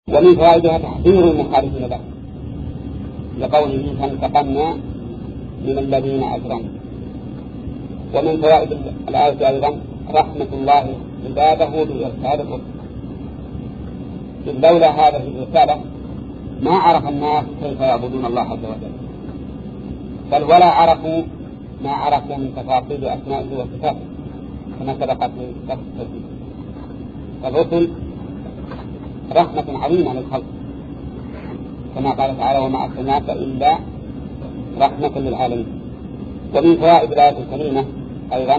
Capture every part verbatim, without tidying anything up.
ومن فوائدها تحذير المخالفين له لقوله فانتقمنا من الذين أجرموا. ومن فوائد الآية أيضا رحمة الله عباده بإرسال الرسل، إذ لولا هذه الرسالة ما عرف الناس كيف يعبدون الله عز وجل، بل ولا عرفوا ما عرفوا من تفاصيل أسمائه وصفاته كما سبقت في درس التوحيد. فالرسل رحمة عظيمة للخلق كما قال تعالى وما أرسلناك إلا رحمة للعالمين. ومن فوائد الآية الكريمة أيضا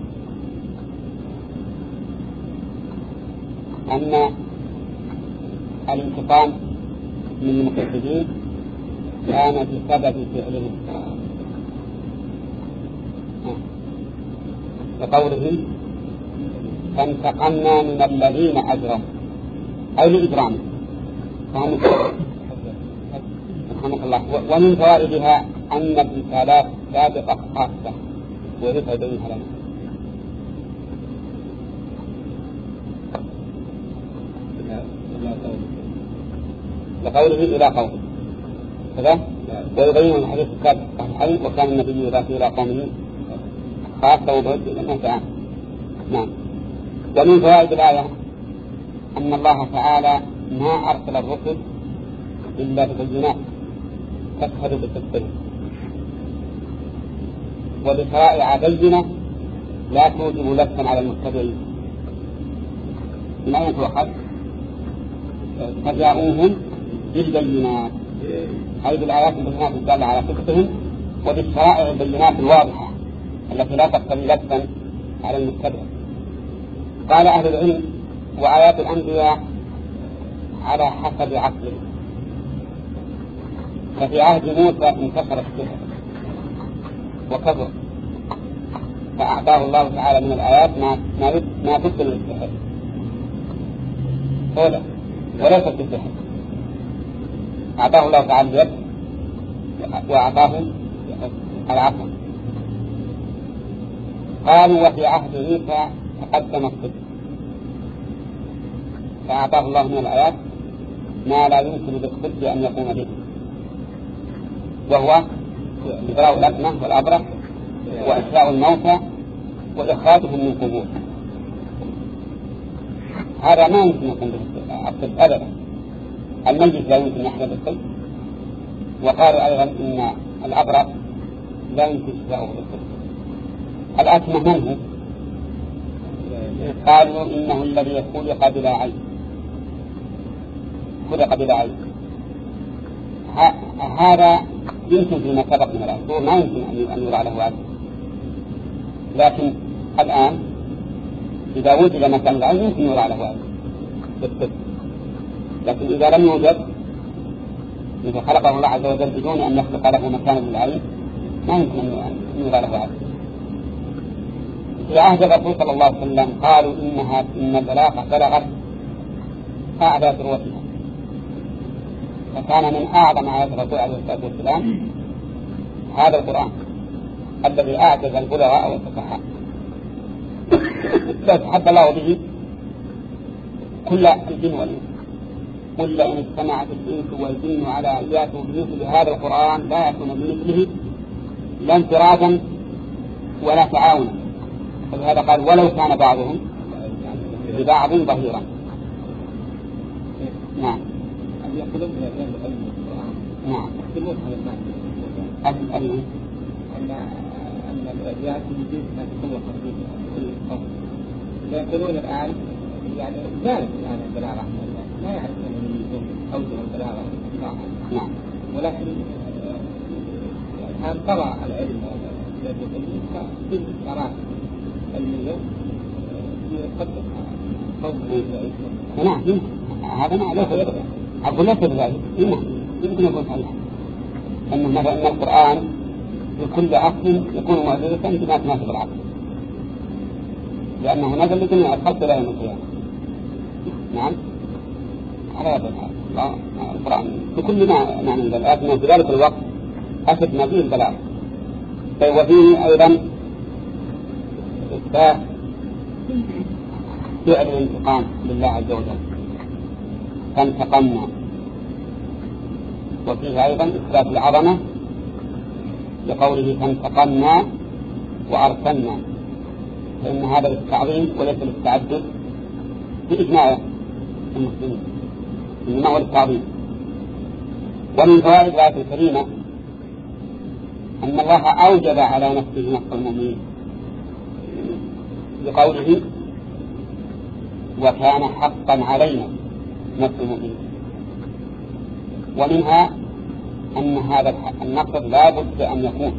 أن الانتقام من المكذبين كان بسبب فعلهم، وقوله فانتقمنا من الذين أجرموا أي لإجرامهم. رحمك الله. ومن فوائدها أن الرسالات سابقة خاصة ويفعل بينها لنا. لقوله إلى قومه كذا ويبين الحديث السابق الصحيح وكان النبي إذا إلى قومه خاصة وبعد لما تعالى. نعم. ومن فوائد الآية أن الله تعالى ما أرسل الرسل إلا بالبينات تشهد بالتصديق، وبشرائع بينة لا توجب لبسا على المتبعين. من أين تؤخذ؟ فجاءوهم بالبينات أي بالآيات البينات الدالة على صدقهم، وبالشرائع البينات الواضحة التي لا تقتضي لبسا على المتبع. قال أهل العلم وآيات الأنبياء على حسب عقله، ففي عهد موسى انتشر السحر وكفر فأعطاه الله تعالى من الآيات ما ما تبطل السحر هذا وليس بالسحر. أعطاه الله تعالى اليد وأعطاه العقل. قالوا وفي عهد عيسى تقدم الصدق فأعطاه الله من الآيات ما لا يمكن بالصدق أن يقوم به، وهو إبراء الأكمة والأبرص وإحياء الموتى وإخراجهم من قبور. هذا ما يمكن يكون بالصدق أبدا، الميت لا يمكن يحمل بالصدق. وقالوا أيضا إن الأبرص لا يمكن إحياؤه بالصدق. الأكمة من هو؟ قالوا إنه الذي خلق بلا عين، خلق بلا عين. هذا يمكن فيما سبق من الأسطور ما يمكن أن يرى له عين، لكن الآن إذا وجد مكان العين يمكن يرى له عين بالطب، لكن إذا لم يوجد إذا خلقه الله عز وجل بدون أن يخلق له مكان للعين ما يمكن أن يرى له عين. في عهد الرسول صلى الله عليه وسلم قالوا إنها إن البلاغة بلغت أعلى ذروتها، فكان من أعظم آيات الرسول عليه الصلاة والسلام هذا القرآن الذي أعجز البلغاء والفصحاء، فتحدى الله به كل الجن والإنس. قل إن اجتمعت الإنس والجن على أن يأتوا بمثل هذا القرآن لا يأتون بمثله لا انفرادا ولا تعاونا. فلهذا قال ولو كان بعضهم ببعض ظهيرا. نعم. نعم. أن أن أن الأجيال تجد ما تكون خفيفة يقولون الآن يعني ذلك الآن البلاغة لا يعرفون من يكون أوجه البلاغة. نعم. ولكن الآن طبع العلم في قراءة علمية يقدم قوله. نعم. هذا ما عليه أقول لك بذلك يمكن يكون صحيح أنه مثلا أن القرآن بكل عقل يكون معجزة بما تناسب العقل، لأنه نزل لجميع الخلق لا يوم القيامة. نعم. على هذا الحال القرآن بكل ما معنى البلاغ أنه في ذلك الوقت أشد ما فيه البلاغ. وفيه أيضا فعل الانتقام لله عز وجل فانتقمنا، وفيه أيضا إثبات العظمة لقوله فانتقمنا وأرسلنا، فإن هذا للتعظيم وليس للتعدد بإجماع المسلمين، إنما هو للتعظيم. ومن فوائد الآية الكريمة أن الله أوجب على نفسه نصر المؤمنين بقوله وكان حقا علينا نصر المؤمنين. ومنها أن هذا النصر لا بد أن يكون،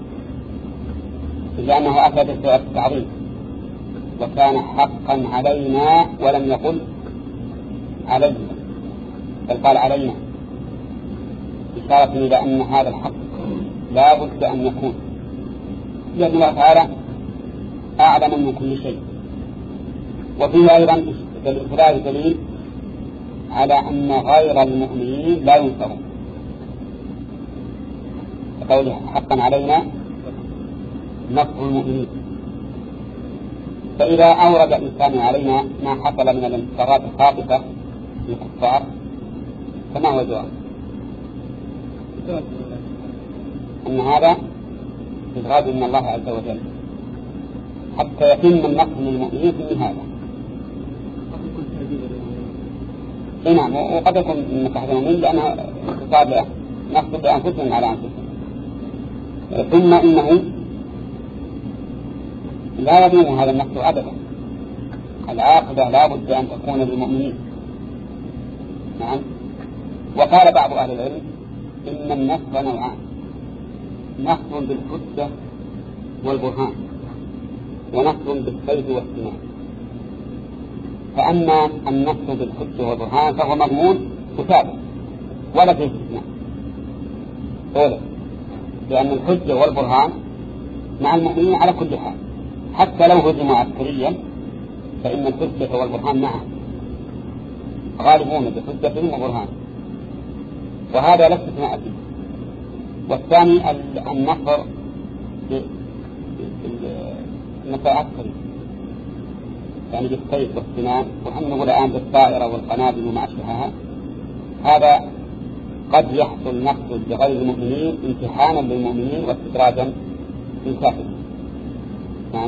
لأنه أفاد التعظيم، وكان حقا علينا ولم يقل علينا بل قال علينا، إشارة إلى أن هذا الحق لا بد أن يكون، لأن الله تعالى أعلم من كل شيء. وفيه أيضا بالإخبار دليل على أن غير المؤمنين لا ينصرون، فقوله حقا علينا نصر المؤمنين. فإذا أورد الإنسان علينا ما حصل من الانتصارات الخاطفة للكفار فما هو الجواب؟ أن هذا إبغاض من الله عز وجل حتى يتم النصر للمؤمنين في النهاية. إيه نعم، وقد يكون من مصلحة المؤمنين لأنها تصاب نصر بأنفسهم على أنفسهم. ثم إنه لا يدوم هذا النصر أبدا، العاقبة لا بد أن تكون للمؤمنين. نعم. وقال بعض أهل العلم إن النصر نوعان، نصر بالحجة والبرهان، ونصر بالسيف والسنان. فأما النصر بالحجة والبرهان فهو مضمون وثابت ولا فيه استثناء، أولا لأن الحجة والبرهان مع المؤمنين على كل حال، حتى لو هزموا عسكريا فإن الحجة والبرهان معه غالبون بحجتهم وبرهان، وهذا لا استثناء فيه. والثاني النصر النصر العسكري يعني بالسيف والسنان، وأن نقول الآن بالطائرة والقنابل وما أشبهها، هذا قد يحصل نقص لغير المؤمنين امتحانا للمؤمنين واستدراجا للكافرين. نعم.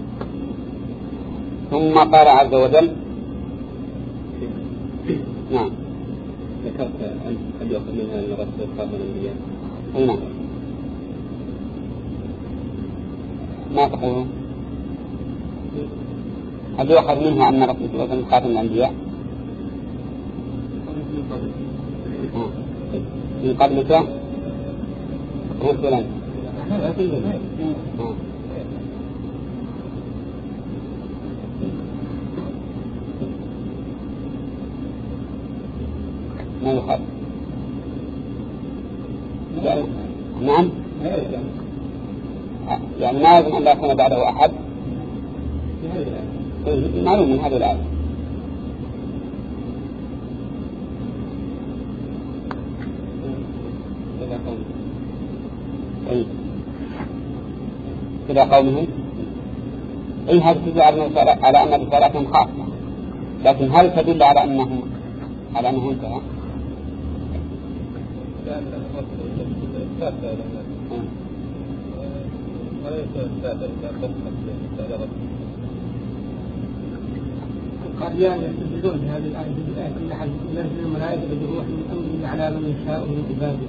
ثم قال عز وجل نعم ذكرت أن قد يأخذ منها الرسول خاتم الأنبياء. أي نعم. ما تقولون؟ هل يؤخذ منها أن الرسول صلى الله عليه وسلم خاتم الأنبياء؟ من قبلك رسلا. ما يخاف. نعم. يعني ما يظن أن لا يكون بعده أحد. معلوم من هذه الآية. أي إلى قومهم أي هذا تدل على أن رسالتهم خاصة، لكن هل تدل على أنهم على أنه انتهى؟ القاديان يستدلون بهذه الآية بالآية كل حد ينزل الملائكة بالروح من أمره على من يشاء من عباده.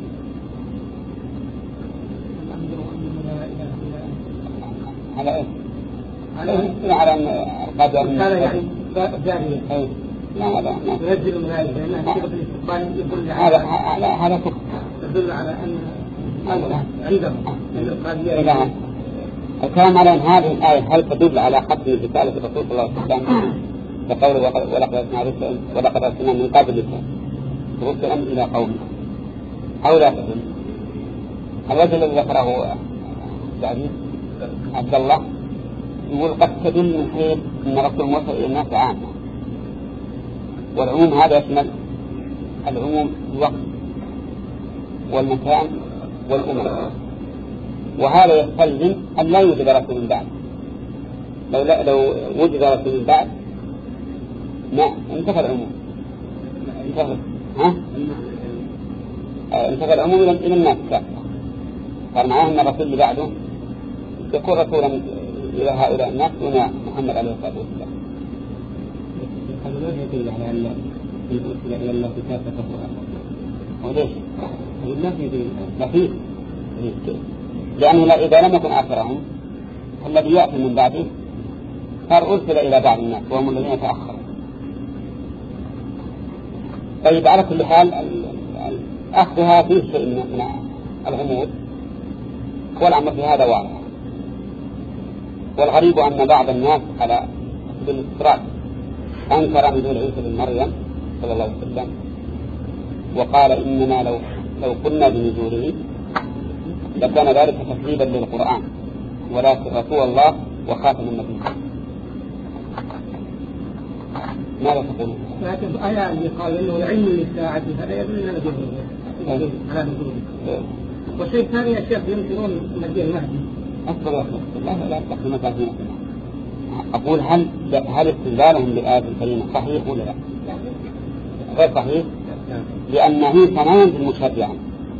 على إيه؟ على أن القاديان هذا يعني جارية. لا هذا ينزل الملائكة لأنها صيغة الاستقبال يقول هذا على هذا كفر تدل على أن عندهم من القاديان. الكلام على أن هذه الآية هل تدل على ختم رسالة الرسول صلى الله عليه وسلم كقوله ولقد أرسلنا رسلا ولقد أرسلنا من قبلك رسلا إلى قومه، أو لا تدل؟ الوجه الذي ذكره سعيد عبد الله يقول قد تدل من حيث أن رسول موسى إلى الناس عامة، والعموم هذا يشمل العموم الوقت والمكان والأمر، وهذا يستلزم أن لا يوجد رسول من بعد. لو, لو وجد رسول من بعد ما انتفى العموم. انتقل ها؟ انتقل العموم إلى الناس كافة. صار معناه أن الرسول اللي بعده يكون رسولا إلى هؤلاء الناس دون محمد عليه الصلاة والسلام. هذا ما يدل على أن الرسول إلى الله كافة فهو وليش؟ الناس يدل لفيه لأنه إذا لم يكن آخرهم الذي يأتي من بعده صار أرسل إلى بعض الناس وهم الذين تأخروا. طيب على كل حال أخذها فيه شيء من الغموض والعمل في هذا واضح. والغريب أن بعض الناس على سبيل الاستطراد أنكر نزول عيسى بن مريم صلى الله عليه وسلم وقال إننا لو لو قلنا بنزوله لكان ذلك تكذيبا للقرآن ولكن رسول الله وخاتم النبي. ماذا تقولون؟ لكن الآية اللي قال إنه العلم للساعة هذا يدل على نزوله على نزوله. والشيء الثاني يا شيخ ينكرون مجيء المهدي. أصبر يا أخي لا لا تقدم تعزينا. أقول هل هل استدلالهم بالآية الكريمة صحيح ولا لا؟ غير صحيح لأن عيسى ما ينزل مشرعا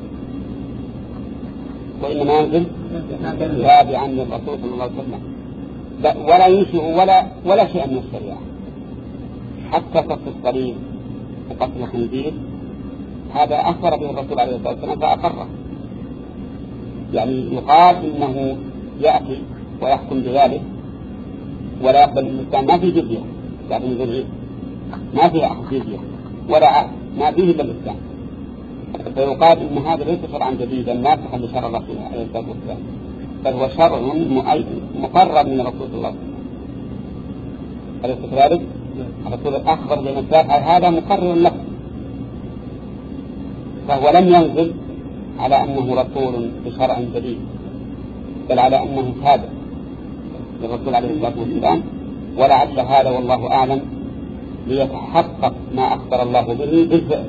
وإنما ينزل تابعا للرسول صلى الله عليه وسلم ولا ينشئ ولا ولا شيء من الشريعة. حتى قتل الصليب وقتل الخنزير هذا أخبر به الرسول عليه الصلاة والسلام فأقره. يعني يقال إنه يأتي ويحكم بذلك ولا يقبل الإسلام ما في جزية يعني نزول عيسى ما فيه أخذ جزية ولا عهد ما فيه إلا الإسلام. فيقال إن هذا ليس شرعا جديدا ناسخا لشرع الرسول عليه الصلاة والسلام بل هو شرع مقرر من الرسول صلى الله عليه وسلم. أليس كذلك؟ الرسول أخبر بمساء هذا مقرر له فهو لم ينزل على أنه رسول بشرع جديد بل على أنه تابع للرسول عليه الصلاة والسلام. ولعل هذا والله أعلم ليتحقق ما أخبر الله به بالفعل.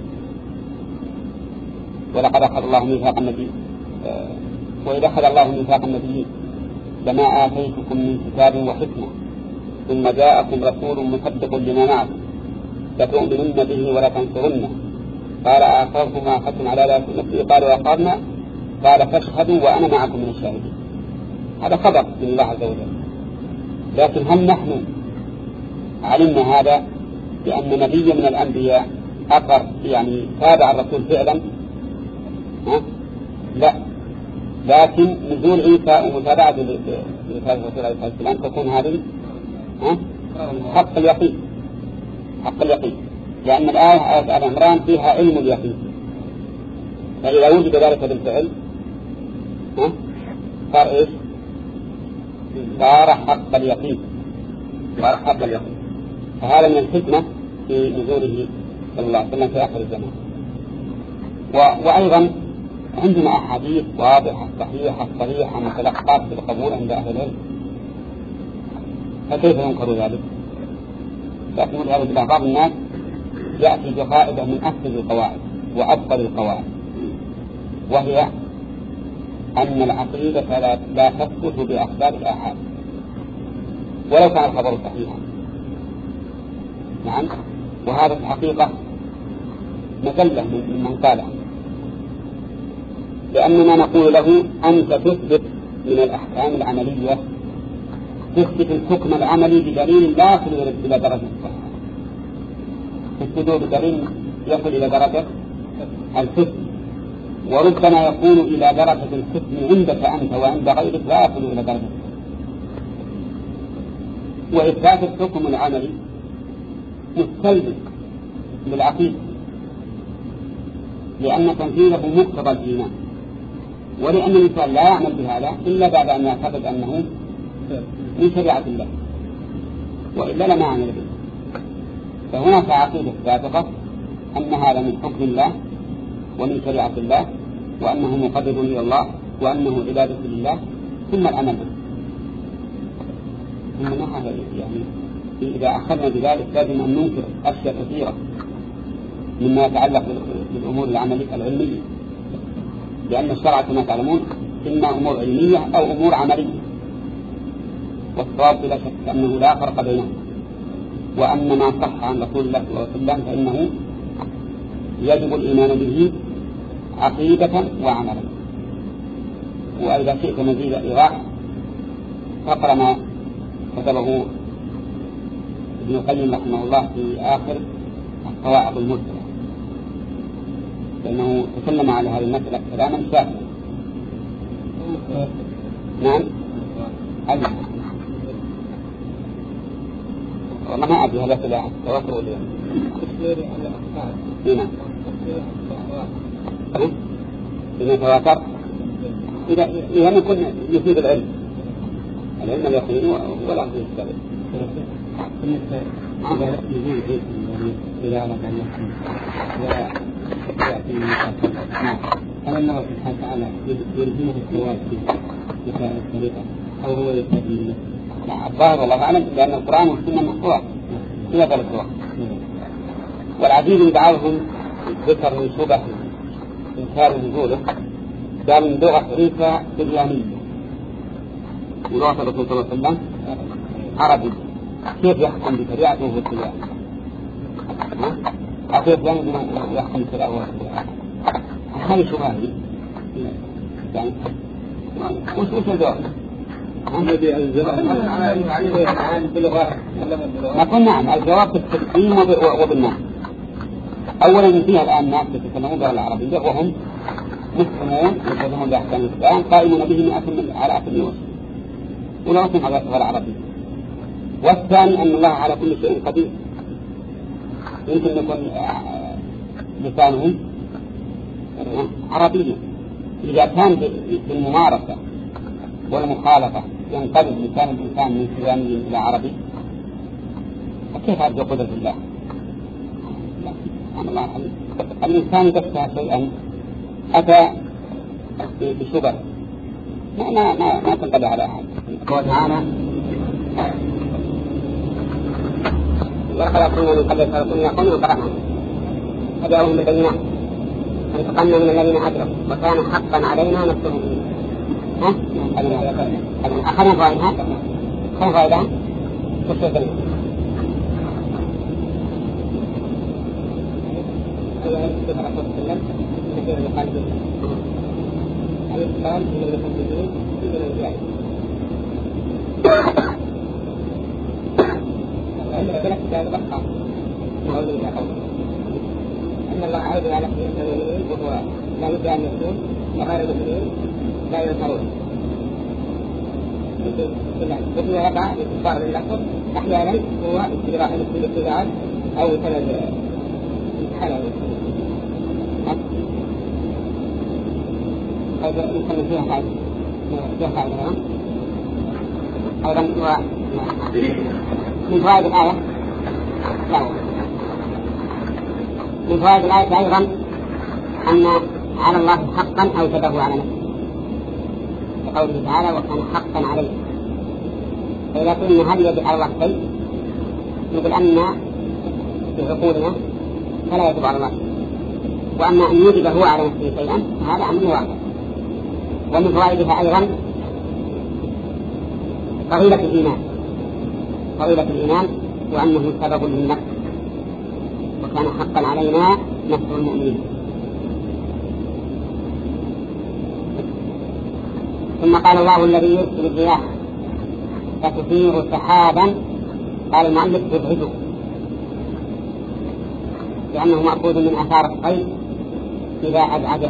ولقد أخذ الله ميثاق النبي وإذا أخذ الله ميثاق النبي لما آتيتكم من كتاب وحكمة ثم جاءكم رسول مصدق لما معكم لتؤمنن به ولا تنصرنه قال أقررتم ما أخذتم على ذلك نفسي قالوا أقررنا قال فاشهدوا وأنا معكم من الشاهدين. هذا خبر من الله عز وجل. لكن هل نحن علمنا هذا بأن نبي من الأنبياء أقر يعني تابع الرسول فعلا؟ ها؟ لا. لكن نزول عيسى ومتابعة لرسالة الرسول عليه الصلاة والسلام تكون هذه حق اليقين حق اليقين لأن الآية آية آل عمران فيها علم اليقين فإذا وجد ذلك بالفعل ها صار إيش؟ صار حق اليقين صار حق اليقين. فهذا من الحكمة في نزوله صلى الله عليه وسلم في آخر الزمان. و... وأيضا عندنا أحاديث واضحة صحيحة صريحة متلقات بالقبول عند أهل العلم فكيف ينكر ذلك؟ لكن والعياذ بالله بعض الناس يأتي بقاعدة من أفضل القواعد وأفضل القواعد وهي أن العقيدة لا, لا تثبت بأخبار الآحاد ولو كان الخبر صحيحا. نعم وهذا الحقيقة مذلة من من قاله لأننا نقول له أنت تثبت من الأحكام العملية تثبت الحكم العملي بدليل لا يصل إلى درجة الصحة تثبته بدليل يصل إلى درجة الحكم وربما يكون إلى درجة الحكم عندك أنت وعند غيرك لا يصل إلى درجة الحكم. وإثبات الحكم العملي مستلزم للعقيدة لأن تنفيذه مقتضى الإيمان ولأن الإنسان لا يعمل بهذا إلا بعد أن يعتقد أنه من شريعة الله وإلا لما عمل به. فهناك عقيدة سابقة أن هذا من حكم الله ومن شريعة الله وأنه مقرب إلى الله وأنه عبادة لله ثم العمل به. ثم نحن يعني إذا أخذنا بذلك لازم أن ننكر أشياء كثيرة مما يتعلق بالأمور العملية العلمية لأن الشرع كما تعلمون إما أمور علمية أو أمور عملية والصواب بلا شك أنه لا فرق بينهم وأن ما صح عن رسول الله صلى الله عليه وسلم فإنه يجب الإيمان به عقيدة وعملا. وإذا شئت مزيد إيضاح فاقرأ ما كتبه ابن القيم رحمه الله في آخر القواعد المرسلة، لأنه تكلم على هذه المسألة كلاما شافيا. نعم أجل. والله ما أدري هذا كذا تواتر ولا هنا إذا تواتر إذا إذا يكون يفيد العلم العلم اليقين ولا يفيد السبب. بالنسبة إذا يجوز ذلك إذا أردت أن يحكم ويأتي من نعم هل الله سبحانه وتعالى يلزمه الثواب في مسائل الطريقة أو هو يستدين؟ لا الظاهر والله أعلم لأن القرآن والسنة محفوظة في هذا الوقت. والعديد من بعضهم ذكر من شبه إنكار نزوله قال من لغة عيسى سريانية ولغة الرسول صلى الله عليه وسلم عربي، كيف يحكم بشريعته وهو السريان؟ أو كيف يحكم بشريعته وهو السريان؟ هذه شبهة يعني وش وش الجواب؟ نقول نعم الجواب بالتقديم وبالنعم. أولا فيها الآن ناس يتكلمون باللغة العربية وهم مسلمون يتكلمون بأحكام الإسلام قائمون به على أكل الوصف ولا أسمع على اللغة العربية. والثاني أن الله على كل شيء قدير، يمكن يكون لسانهم عربيا. إذا كان بالممارسة والمخالفة ينقلب لسان الإنسان من سرياني إلى عربي فكيف أرجو قدرة الله؟ سبحان الله العظيم. الإنسان يدفع شيئا أتى بشبه ما ما ما, ما تنقضي على أحد. قال تعالى وخلقنا من قبل خلقنا يقوم وقرأنا فجاءهم بالبينات فانتقمنا من الذين أجرموا وكان حقا علينا نصر المؤمنين. ها؟ أخذنا فائدها خذ فائدها وش الدليل؟ الإسلام من المسلمين من الجاهل. عندنا كتاب بقى نقول إلى قوله أن الله عز وجل في المؤمنين وهو لا يدري أن يكون وغير المؤمنين لا يظهرون. وفي وقع الكفار للأسف أحيانا هو استدراء الاستدراء أو سند امتحان هذا يمكن فيها حاجة فيها حاجة أيضا من فوائد الآية من فوائد الآية أيضا أن على الله حقا أوجبه على نفسه قوله تعالى وكان حقا عليه. فإذا قلنا هل يجب على الله شيء نقول أن في عقولنا فلا يجب على الله، وأما أن يوجب هو على نفسه شيئا فهذا أمر واقع. ومن فوائدها أيضا فضيلة الإيمان فضيلة الإيمان وأنه سبب للنصر وكان حقا علينا نصر المؤمنين. ثم قال الله الذي يرسل الرياح فتثير سحابا قال المؤلف يبعده لأنه مأخوذ من آثار الطير إذا أبعده.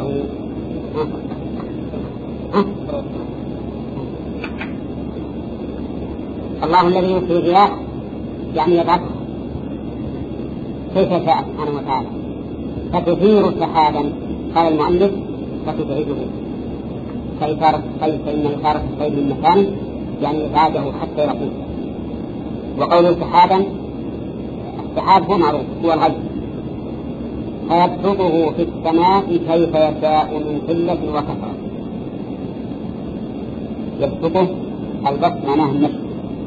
الله الذي يرسل الرياح يعني يبعثها كيف شاء سبحانه وتعالى. فتثير سحابا قال المؤلف فتبعده كإثارة الطير، فإن إثارة الطير من مكانه يعني إبعاده حتى يقول. وقوله سحابا السحاب هو معروف هو الغيث فيبسطه في السماء كيف يشاء من قلة وكثرة. يبسطه البسط معناه النشر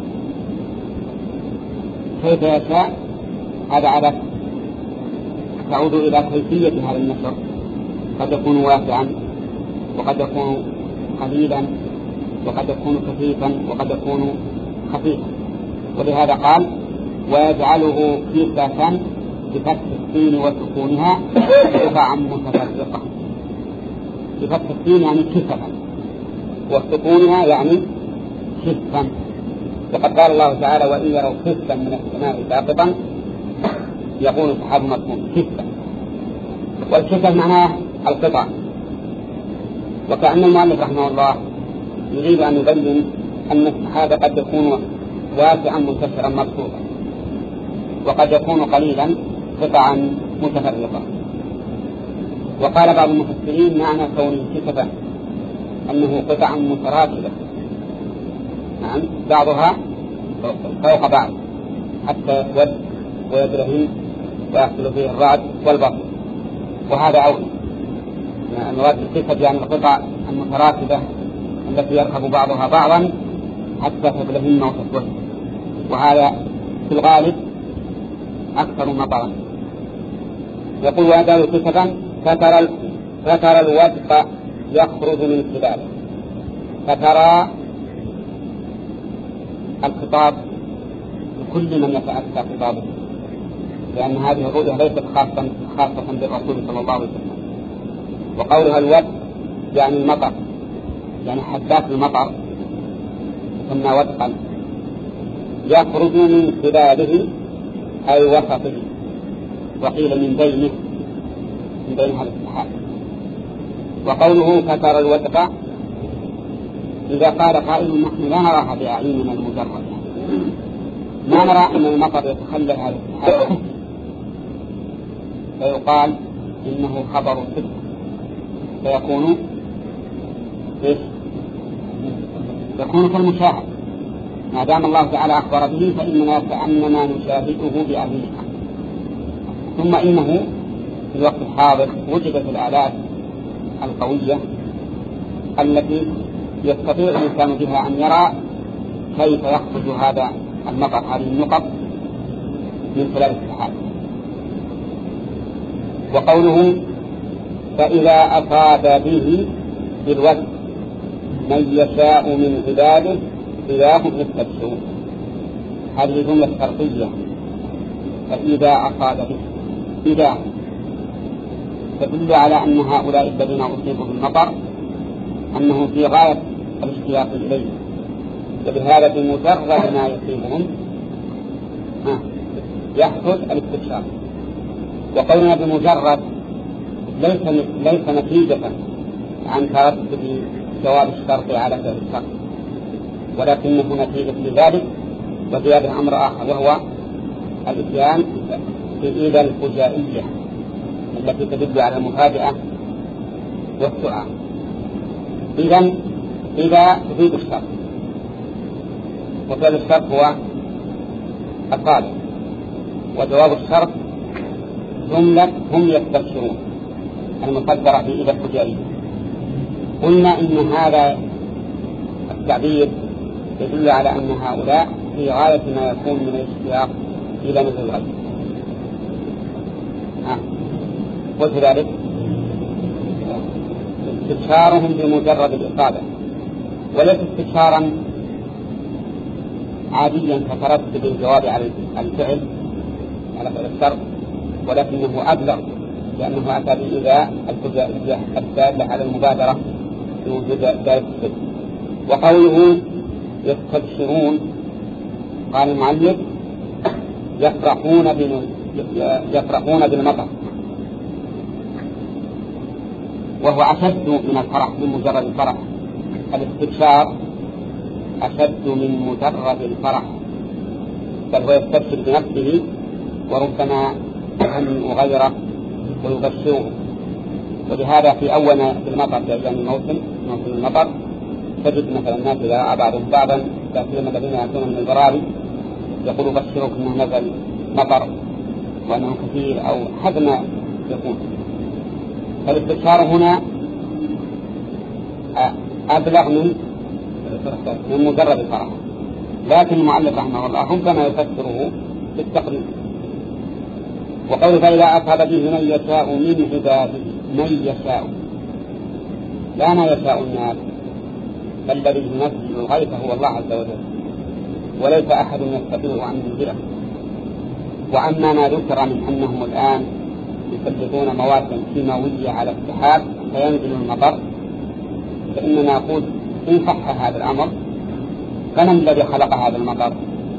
كيف يشاء هذا عدد تعود إلى كيفية هذا النشر قد يكون واسعا وقد يكون قليلا وقد يكون كثيفا وقد يكون خفيفا. ولهذا قال ويجعله كيسة بفتح السين وسكونها قطعا متفرقة. بفتح السين يعني كسفا، وسكونها يعني كسفا. وقد قال الله تعالى: وإن يروا كسفا من السماء ساقطا يقول السحاب مطموم كسفا. والكسف معناه القطع. وكأن المؤلف رحمه الله يريد أن يبين أن السحاب قد يكون واسعا منتشرا مبسوطا، وقد يكون قليلا قطعا متفرقة. وقال بعض المفسرين معنى كونه كسفا أنه قطعا متراكبة، نعم، بعضها فوق بعض حتى يسود ويدرهم ويحصل فيه الرعد والبرق. وهذا أولى، يعني مراد الكسف يعني القطع المتراكبة التي يركب بعضها بعضا حتى تبلهم وتسود، وهذا في الغالب أكثر مطرا. يقول: وأداه كسفا فترى فترى الودق يخرج من خلاله. فترى الخطاب لكل من يتأتى خطابه، لأن هذه الرؤية ليست خاصة خاصة بالرسول صلى الله عليه وسلم. وقولها الودق يعني المطر، يعني حبات المطر ثم ودقا يخرج من خلاله أي وسطه، وقيل من بينه من بين هذا السحاب. وقوله فترى الودق إذا قال قائل: نحن لا نراها بأعيننا المجرد، ما نرى أن المطر يتخلل هذا السحاب، فيقال إنه خبر صدق، فيكون إيش؟ يكون كالمشاهد. ما دام الله تعالى أخبر به فإننا كأنما نشاهده بأعيننا. ثم إنه في الوقت الحاضر وجدت الآلات القوية التي يستطيع الإنسان بها أن يرى كيف يخرج هذا المطر، هذه النقط، من خلال السحاب. وقوله: فإذا أصاب به بالوجه من يشاء من عباده إذا هم يستبشرون. هذه جملة شرطية، فإذا أصاب به إذا تدل على أن هؤلاء الذين أصيبوا بالمطر أنهم في غاية الاشتياق إليه، وبهذا بمجرد ما يصيبهم يحصل الاستبشار. وقولنا بمجرد ليس ليس نتيجة عن تردد جواب الشرط على فعل الشرط، ولكنه نتيجة لذلك وزيادة أمر آخر، وهو الإتيان بإذا الفجائية التي تدل على المفاجأة والسرعة. إذن إذا تفيد الشرط، وفعل الشرط هو الطالب، وجواب الشرط جملة هم يستبشرون المقدرة بإذا الفجائية. قلنا إن هذا التعبير يدل على أن هؤلاء في غاية ما يكون من الاشتياق إلى مثل الغيب. وكذلك استبشارهم بمجرد الإصابة، وليس استبشارا عاديا كتردد الجواب على الفعل على فعل الشرط، ولكنه أبلغ لأنه أتى بإذا الفجائية الدالة على المبادرة بوجود ذلك الشيء. وقوله يستبشرون، قال المعلم: يفرحون يفرحون بالمطر، وهو أشد من الفرح من مجرد الفرح. الاستبشار أشد من مجرد الفرح، بل هو يستبشر بنفسه وربما يهنئ غيره ويبشره. ولهذا في أول المطر في أيام الموسم موسم المطر تجد مثلا الناس إذا رأى بعضهم بعضا تأثير الذين يأتون من البراري يقول: بشرك أنه نزل مطر وأنه كثير، أو حد ما يكون. فالاستبشار هنا أبلغ من من مجرد الفرح، لكن المؤلف رحمه الله ربما يفسره بالتقريب. وقول: فإذا أصاب به من يشاء من عباده، من يشاء لا ما يشاء الناس، بل الذي ينزل الغيث هو الله عز وجل، وليس أحد يستطيع أن ينزله. وأما ما ذكر من أنهم الآن يسلطون مواد كيماوية على السحاب فينزل المطر، فإننا نقول إن صح هذا الأمر فمن الذي خلق هذا المطر؟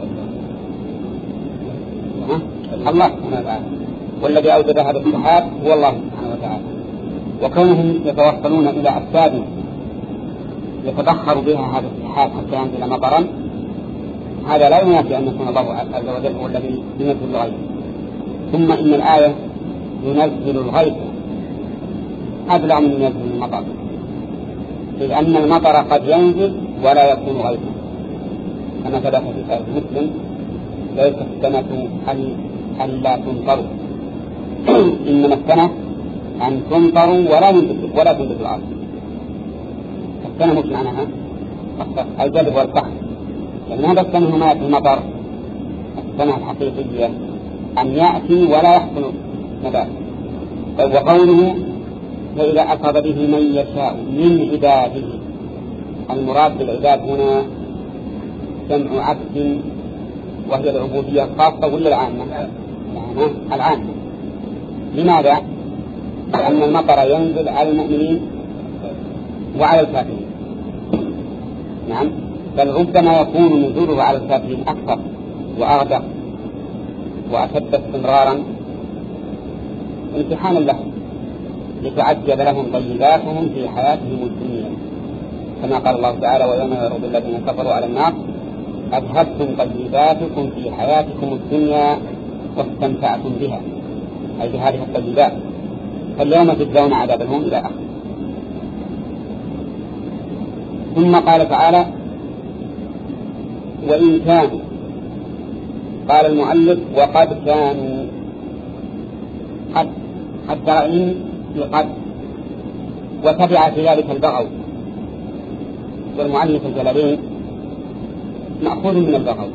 الله سبحانه وتعالى، والذي أوجد هذا السحاب هو الله سبحانه وتعالى. وكونهم يتوصلون إلى أسباب يتبخر بها هذا السحاب حتى ينزل مطرا، هذا لا ينافي أن يكون الله عز وجل هو الذي ينزل الغيث. ثم إن الآية ينزل الغيث أبلغ من ينزل المطر، لأن المطر قد ينزل ولا يكون غيثا، كما ثبت في صحيح مسلم: ليس السنة أن لا تمطروا، إنما السنة أن تمطروا ولا ولا تنبت الأرض. السنة مش معناها الجلب والقحط، لأن هذا السنة هنا في المطر. السنة الحقيقية أن يأتي ولا يحصل نبات. وقوله: فإذا أصاب به من يشاء من عباده، المراد بالعباد هنا جمع عبد، وهي العبودية الخاصة ولا العامة؟ العامة. لماذا؟ لأن المطر ينزل على المؤمنين وعلى الكافرين. نعم، بل ربما يكون نزوله على الكافرين أكثر وأغدق وأشد استمرارا امتحانا لهم، لتعجب لهم طيباتهم في حياتهم الدنيا، كما قال الله تعالى: ويوم يعرض الذين كفروا على النار أذهبتم طيباتكم في حياتكم الدنيا واستمتعتم بها، أي بهذه الطيبات، فاليوم تجزون عذاب الهون إلى آخره. ثم قال تعالى: وإن كانوا، قال المؤلف: وقد كانوا، قد قد ترين في قد، وتبع في ذلك البغو، والمؤلف الجلالين مأخوذ من البغو،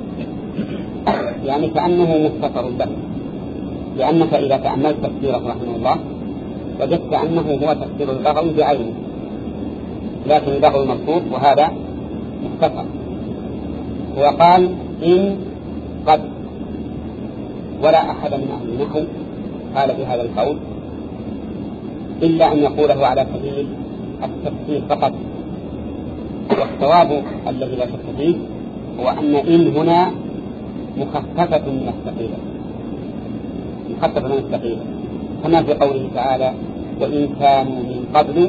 يعني كأنه مختصر له، لأنك إذا تأملت تفسيره رحمه الله وجدت أنه هو تفسير البغو بعينه، لكن البغو مبسوط وهذا مختصر. وقال: إن قد، ولا أحد من أهل النحو قال بهذا القول إلا أن يقوله على سبيل التفسير فقط، والصواب الذي لا شك فيه هو أن إن هنا مخففة من الثقيلة، مخففة من الثقيلة، كما في قوله تعالى: وإن كانوا من قبل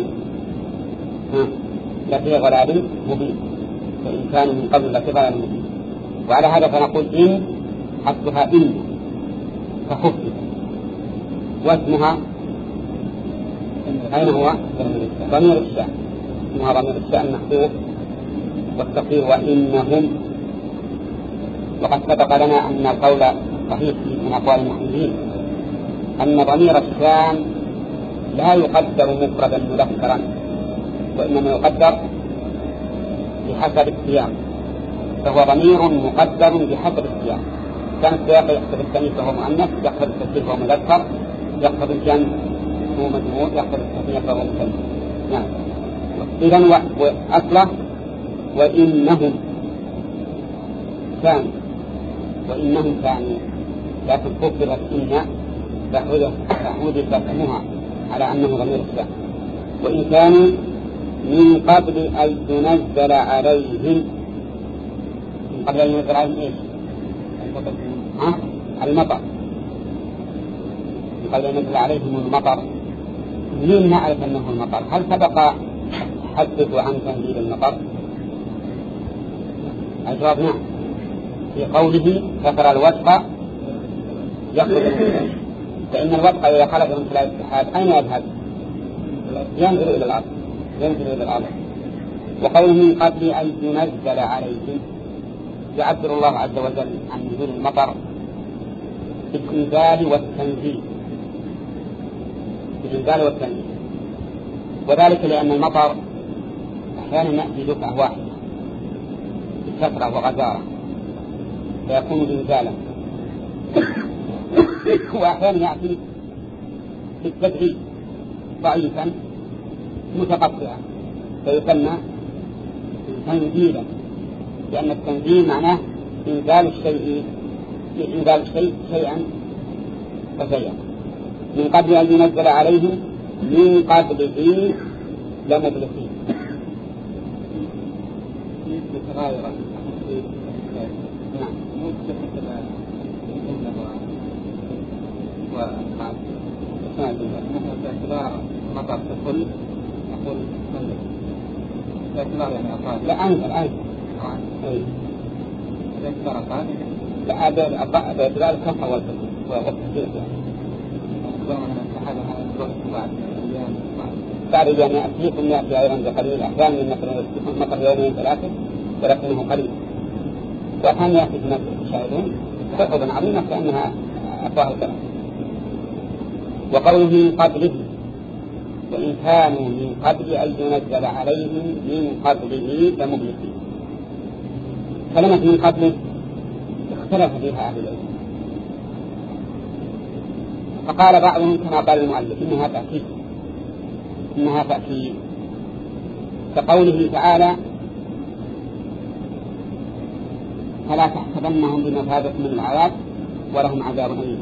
لفي ضلال مبين، وإن كانوا من قبل لفي ضلال مبين. وعلى هذا فنقول إن حسبها إن فخفف، واسمها أين هو؟ ضمير الشأن، اسمها ضمير الشأن محذوف، والتقدير وإنهم. وقد سبق لنا أن القول صحيح من أقوال المحدثين أن ضمير الشأن لا يقدر مفردا مذكرا، وإنما يقدر بحسب السياق، فهو ضمير مقدر بحسب السياق. كان السياق يحسب التأنيث وهو مؤنث، يحسب التسجيل وهو مذكر، يحسب الجمع هو مجموع، يحسب التثنية وهو مثنى. نعم. إذن وأصله وإنهم كانوا، وإنهم كانوا، لكن فكرت إن فحذفت فهمها على أنه ضمير الشأن. وإن كانوا من قبل أن تنزل عليهم، من قبل أن ينزل عليهم إيش؟ ها؟ المطر، من قبل أن ينزل عليهم المطر. منين نعرف أنه المطر؟ هل سبق حدثوا عن تنزيل المطر؟ الجواب نعم، في قوله كثر الوسق يخرج منه، فإن الوسق إذا خرج من خلال السحاب أين يذهب؟ ينزل إلى الأرض، ينزل إلى الأرض. وقوله من قبل أن ينزل عليهم، يعبر الله عز وجل عن نزول المطر بالإنزال والتنزيل، بالإنزال والتنزيل، وذلك لأن المطر أحيانا يأتي دفعة واحدة بكثرة وغزارة فيكون إنزالا، وأحيانا يأتي بالتدريج ضعيفا متقطعا فيسمى تنزيلا، لأن التنزيل معناه إنزال الشيء يقال شيء شيئا فشيئا من قبل أن ينزل عليهم من قبله لمبلسين. نعم. باعتبار مطر تدخل أقول باعتبار يعني أقال لا أنزل أنزل أي باعتبار أقال لا باعتبار الكفر والتسجيل بعد أن يأتيكم يأتي أيضا قليل أحيانا من مطر يومين ثلاثة ولكنه قليل وأحيانا يأتي في نفس الشاهدون خطبا عظيمة كأنها أفواه الكلام. وقوله من قبله وإن كانوا من قبل أن ينزل عليهم من قبله لمبلسين. كلمة من قبله اختلف فيها أهل العلم، فقال بعضهم كما قال المؤلف إنها تأكيد إنها تأكيد كقوله تعالى فلا تحسبنهم بمفازة من العذاب ولهم عذاب أليم.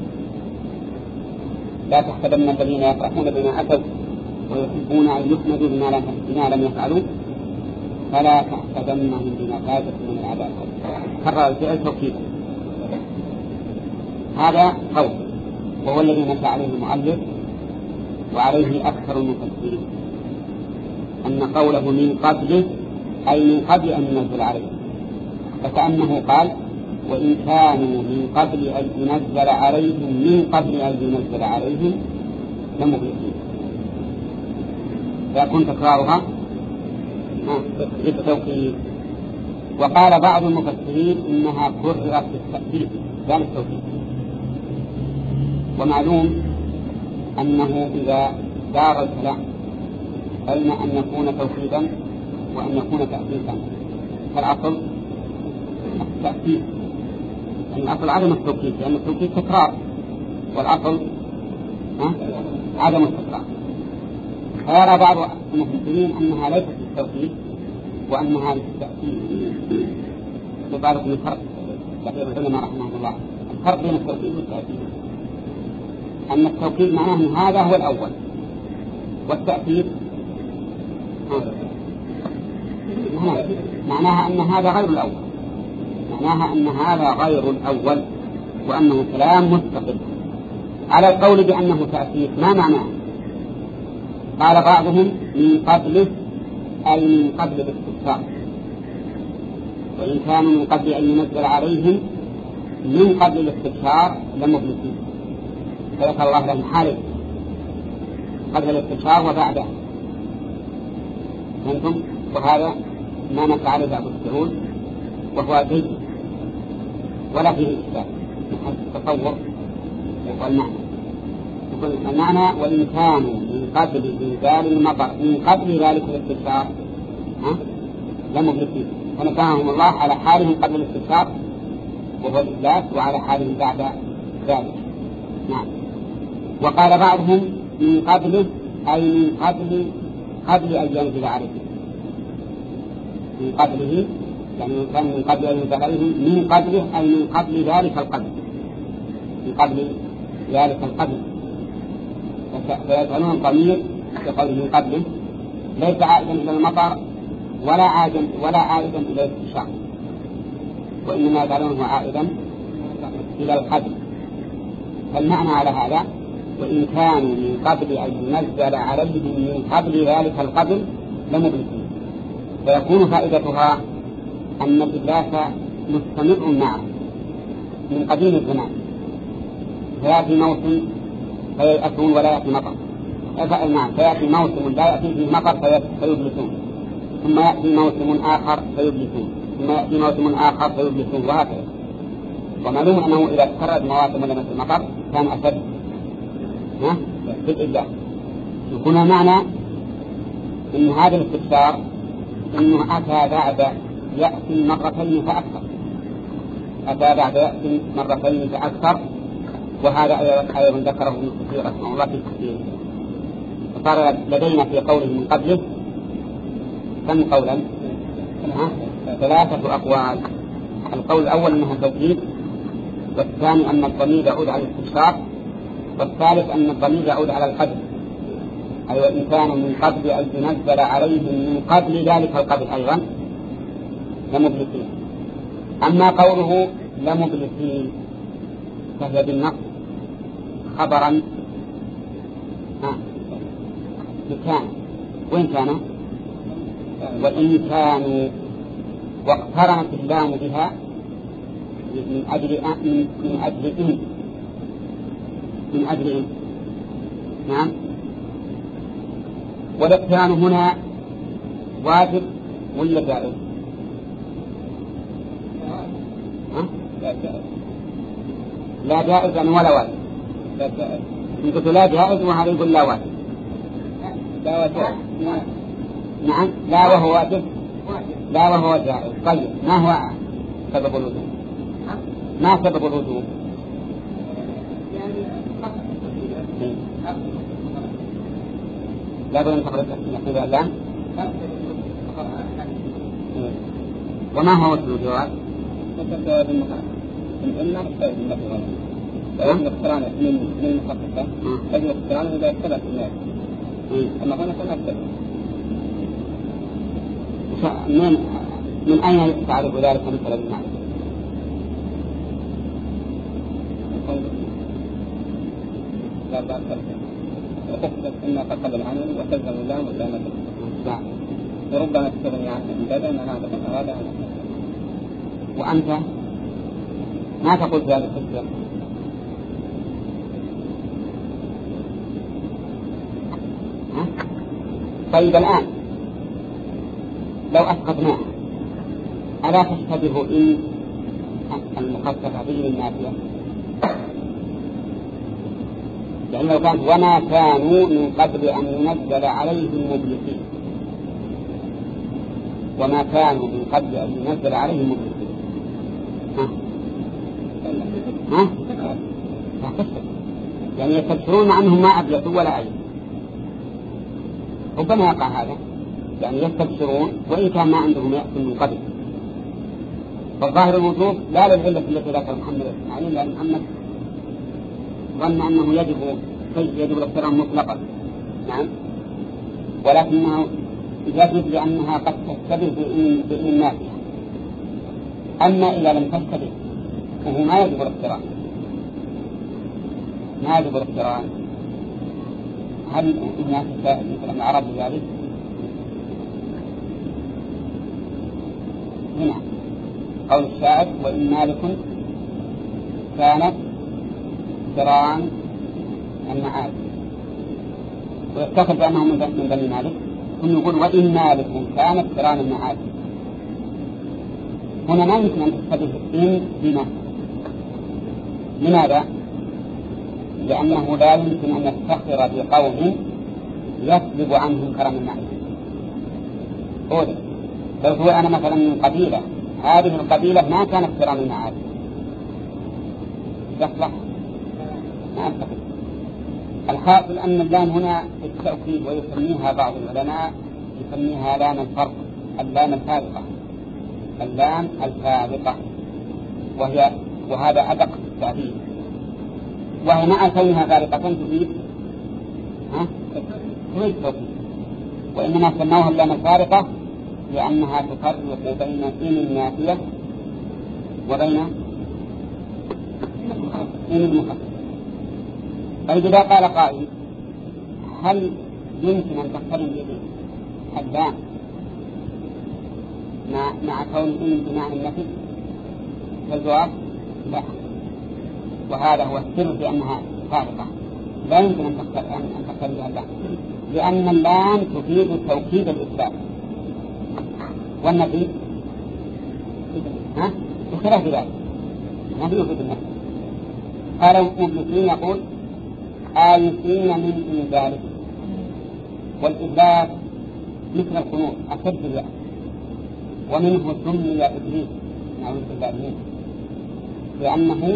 لا تحسبن الذين يفرحون بما أتوا ويحبون أن يحمدوا بما لم يفعلوا فلا تحسبنهم بمفازة من العذاب. كرر الفعل توكيدا. هذا قول وهو الذي نشأ عليه المؤلف وعليه أكثر المفسرين أن قوله من قبله أي من قبل أن ينزل عليه، فكأنه قال وإن كانوا من قبل أن ينزل عليهم من قبل أن ينزل عليهم لمبلسين، فيكون تكرارها بالتوكيد. وقال بعض المفسرين إنها كررت بالتأكيد لا بالتوكيد. ومعلوم أنه إذا دار الكلام بين أن يكون توكيدا وأن يكون تأكيدا فالأصل التأكيد، يعني الأصل عدم التوكيد لأن التوكيد تكرار والأصل عدم التكرار. فيرى بعض المفسرين أنها ليست بالتوكيد وأنها بالتأكيد. لذلك من الفرق لقي العلماء رحمه الله الفرق بين التوكيد والتأكيد أن التوكيد معناه هذا هو الأول والتأكيد معناها أن هذا غير الأول، معناها أن هذا غير الأول وأنه كلام مستقل. على القول بأنه تأكيد ما معناه؟ قال بعضهم من قبله أي من قبل الاستفسار، وإن كانوا من قبل أن ينزل عليهم من قبل الاستفسار لمبلسين، فذكر الله لهم حالين قبل الاستفسار وبعده. فهمتم؟ وهذا ما نفع عليه أبو السعود وهو جيد ولا فيه إشكال من حيث التصور والمعنى. يقول المعنى وإن كانوا من قبل إنزال المطر من قبل ذلك الاستفسار لمبلسين، فنفعهم الله على حالهم قبل الاستفسار وهو الإفلاس وعلى حالهم بعد ذلك. نعم. وقال بعضهم من قبله أي من قبل قبل أن ينزل عليهم، من قبله يعني كان من قبل أن ينزل عليهم من قبله أي من قبل ذلك القبل، من قبل ذلك القبل. فيجعلون الضمير بقوله من قبله ليس عائدا إلى المطر ولا عائدا ولا عائدا إلى الاستشراق، وإنما يجعلونه عائدا إلى القبل. فالمعنى على هذا وإن كانوا من قبل أن ينزل عليهم من قبل ذلك القبل لمبلسين، فيكون فائدتها أن الإبلاس مستمر معه من قديم الزمان، فيأتي موسم فيأتون ولا يأتي مطر، نعم فيأتي موسم لا يأتي فيه مطر فيبلسون، ثم يأتي موسم آخر فيبلسون، ثم يأتي موسم آخر فيبلسون، وهكذا. ومعلوم أنه إذا تكررت مواسم لمس المطر كان أشد في الإبلاس. يكون معنى إن هذا الاستفسار إنه أتى بعد يأتي مرتين فأكثر، أتى بعد يأتي مرتين فأكثر، وهذا أيضا ذكره ابن كثير رحمه الله في كثير. فصار لدينا في قوله من قبله كم قولا؟ ثلاثة أقوال. القول الأول أنها توكيد، والثاني أن الضمير يعود على الاستشراق، والثالث أن الضمير يعود على القدر، أي أيوة إن كان من قبل أن ينزل عليهم من قبل ذلك القبل أيضا لمبلسين. أما قوله لمبلسين فهي بالنص خبرا كان، وإن كان وإن كانوا، واقترنت اللام بها من أجل من, من أجل إن من أجل إن نعم. والاقتران هنا واجب ولا جائز؟ لا جائز يعني ولا واجب. إن قلت لا جائز وهذا يقول لا واجب. لا واجب. نعم لا وهو واجب. لا وهو جائز. طيب ما هو سبب الوجوب؟ ما سبب الوجوب؟ لا بد أن تقرأ نحن الآن. وما هو وجه الجواب؟ مثل بالمخالفة إن نقصد بالمخالفة فإن اقتران من من المخالفة فإن اقتران إذا اختلف الناس أما هنا فنقصد من من أين تعرف ذلك مثل المعرفة؟ لا بأس وتثبت أن قد العمل وتلزم اللام واللام نعم. وربما تستغني عنه من بدء أن هذا من أراد أن وأنت ما تقول في هذا التفسير؟ طيب الآن لو أسقطناه ألا تشتبه إن المخففة به النافية؟ لأن لو كانت وما كانوا من قبل أن ينزل عليهم مبلسين، وما كانوا من قبل أن ينزل عليهم مبلسين ها ها ها يعني يستبشرون مع أنهم ما أبلسوا ولا أي، ربما يقع هذا، يعني يستبشرون وإن كان ما عندهم يأكل من قبل. فالظاهر الوجوب لا للعلة التي ذكر محمد الإسماعيلي، لأن محمد ظن أنه يجب يجب الاقتران مطلقا نعم، ولكنه يجب لأنها قد تشتبه بإن النافية. أما إذا لم تشتبه فهو ما يجب الاقتران، ما يجب الاقتران. هل الناس مثل ما عرض ذلك؟ هنا قول الشاعر وإن مالك كانت اقتران المعاد، ويفتخر بأنه من بني مالك، ثم يقول وإن مالك كانت اقتران المعاد. هنا ما يمكن أن تستبه إن بما. لماذا؟ لأنه لا يمكن أن يفتخر بقوم يسلب عنهم كرم المعرفة. قول لو هو أنا مثلا من قبيلة، هذه القبيلة ما كانت كرم المعاد يصلح؟ ما أعتقد. الحاصل أن اللام هنا التأكيد، ويسميها بعض العلماء يسميها لام الفرق، اللام الفارقة، اللام الفارقة، وهي وهذا أدق التعبير، وهي مع كونها فارقة تفيد ها تفيد توكيد، وإنما سموها اللام الفارقة لأنها تفرق بين إن النافية وبين إن المخفف. فإذا قال قائل هل يمكن أن تقترن به اللام مع مع كون إن بمعنى النفي؟ فالجواب لا، وهذا هو السر في أنها فارقة، لا يمكن أن تقترن بها اللام، لأن اللام تفيد توكيد الإثبات والنفي ها بخلاف ذلك ما في يفيد النفي. قال المبلسين يقول آيسين من ذلك، والإثبات مثل القنوط أشد اليأس، ومنه سمي إبليس نعوذ بالله منه، لأنه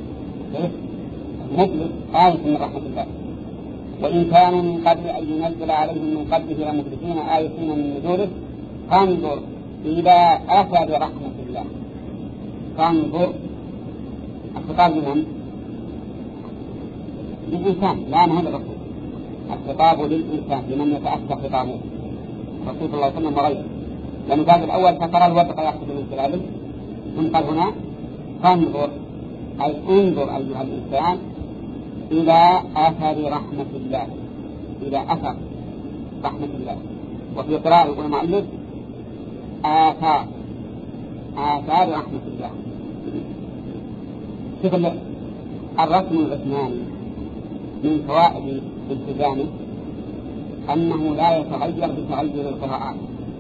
مبلس آية من رحمة الله. وإن كانوا من قبل أن ينزل عليهم من قبله لمبلسين آيسين من نزوله فانظر إلى أثر رحمة الله، فانظر الخطاب لمن؟ للإنسان، لا ما هو للرسول. الخطاب للإنسان لمن يتأثر خطابه رسول الله صلى الله عليه وسلم وغيره. لأنه قال الأول فترى الودق يأخذ من خلاله، ثم قال هنا فانظر، أي انظر أيها الإنسان إلى آثار رحمة الله، إلى أثر رحمة الله. وفي قراءة يقول المؤلف آثار آثار رحمة الله. شوف الرسم العثماني من فوائد التزامه أنه لا يتغير بتغير القراءات.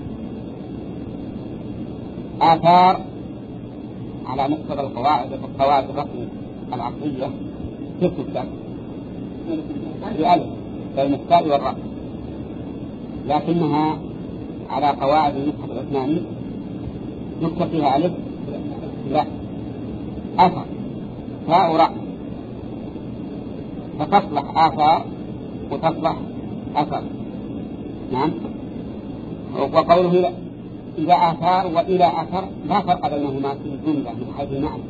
آثار على مقتضى القواعد والقواعد الرسم العقلية تكتب بألف بين التاء والراء، لكنها على قواعد المصحف العثماني يكتب فيها ألف لا أثر تاء وراء، فتصلح آثار وتصلح أثر. نعم. وقوله إلى آثار وإلى أثر لا فرق بينهما في الجملة من حيث المعنى،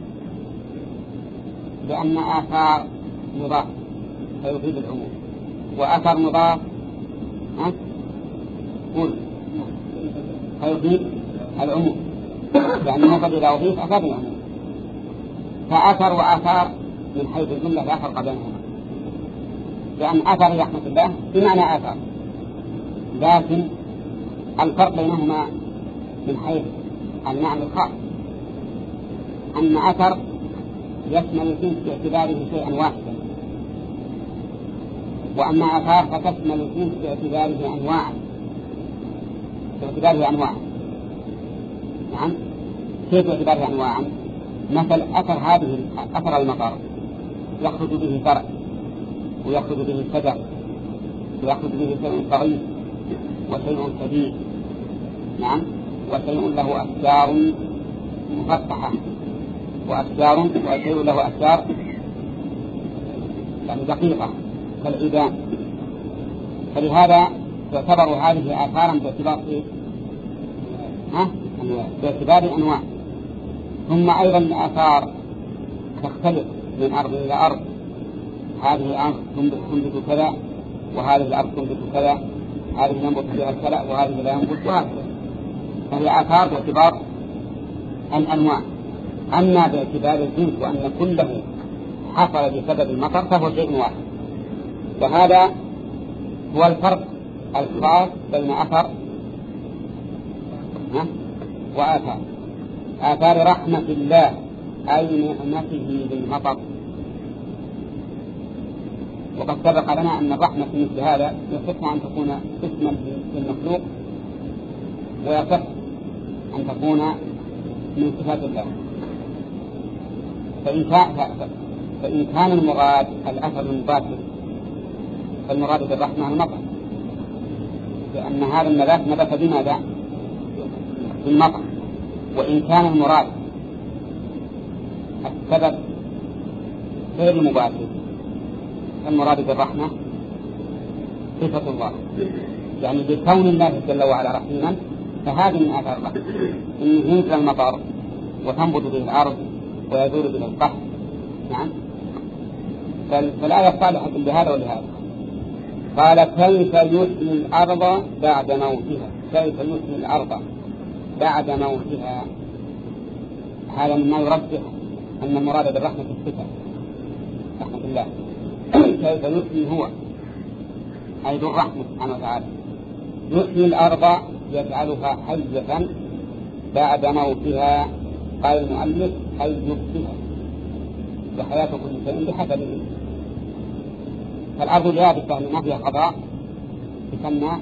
لأن آثار مضاف فيفيد العموم، وأثر مضاف ها قول فيفيد العموم، لأنه قد إذا أضيف أفاد العموم. فأثر وآثار من حيث الجملة لا فرق بينهما، لأن أثر رحمة الله بمعنى آثار، لكن الفرق بينهما من حيث المعنى الخاص أن أثر يشمل الجنس باعتباره شيئا واحدا، وأما آثار فتشمل الجنس باعتباره أنواعا باعتباره أنواعا. نعم. كيف باعتباره أنواعا؟ مثل أثر هذه أثر المطر يخرج به فرع ويخرج به شجر ويخرج به شيء صغير وشيء كبير. نعم. وشيء له أشجار مفتحة وأشجار وشيء له أشجار يعني دقيقة كالعيدان. فلهذا تعتبر هذه آثارا باعتبار إيه؟ ها؟ باعتبار أنواع. ثم أيضا الآثار تختلف من أرض إلى أرض، هذه الأرض تنبت كذا وهذه الأرض تنبت كذا، هذه ينبت فيها الكلأ وهذه لا ينبت، وهكذا. فهي آثار باعتبار الأنواع. أما باعتبار الجنس وأن كله حصل بسبب المطر فهو شيء واحد. وهذا هو الفرق الخاص بين أثر وآثار. آثار رحمة الله أي نعمته بالمطر. وقد سبق لنا أن الرحمة مثل هذا يصح أن تكون اسما للمخلوق ويصح أن تكون من صفات الله. فإن كان, فإن كان المراد الأثر المباشر فالمراد بالرحمة المطر، لأن هذا النبات نبت بماذا؟ بالمطر. وإن كان المراد السبب غير مباشر فالمراد بالرحمة صفة الله، يعني بكون الله جل وعلا رحيما، فهذه من آثار الرحمة إنه ينزل المطر وتنبت به الأرض ويزول به القحط. نعم. فالآية صالحة لهذا ولهذا. قال كيف يحيي الأرض بعد موتها، كيف يحيي الأرض بعد موتها. هذا مما يرجح أن المراد بالرحمة الصفة رحمة الله. كيف يحيي هو أي ذو الرحمة سبحانه وتعالى، يحيي الأرض يجعلها حية بعد موتها. قال المؤلف أي يبقيها، وحياة كل شيء بحسبه. فالأرض اليابسة ما فيها قضاء تسمى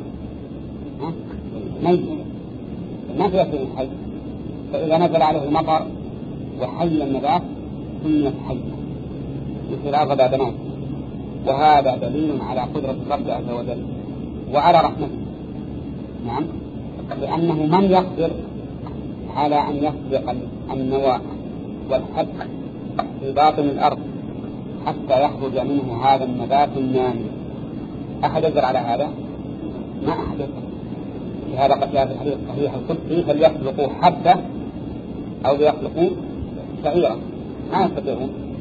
ميت، ما فيها شيء حي. فإذا نزل عليه المطر وحي النبات سميت حية مثل الأرض بعد موت. وهذا دليل على قدرة الرب عز وجل وعلى رحمته. نعم. لأنه من يقدر على أن يسبق النواة والحب في باطن الأرض حتى يخرج منه هذا النبات النامي؟ أحد يقدر على هذا؟ ما أحد يقدر. لهذا قد جاء في الحديث الصحيح القدسي فليخلقوا حبة أو ليخلقوا شعيرة، ما يستطيعون.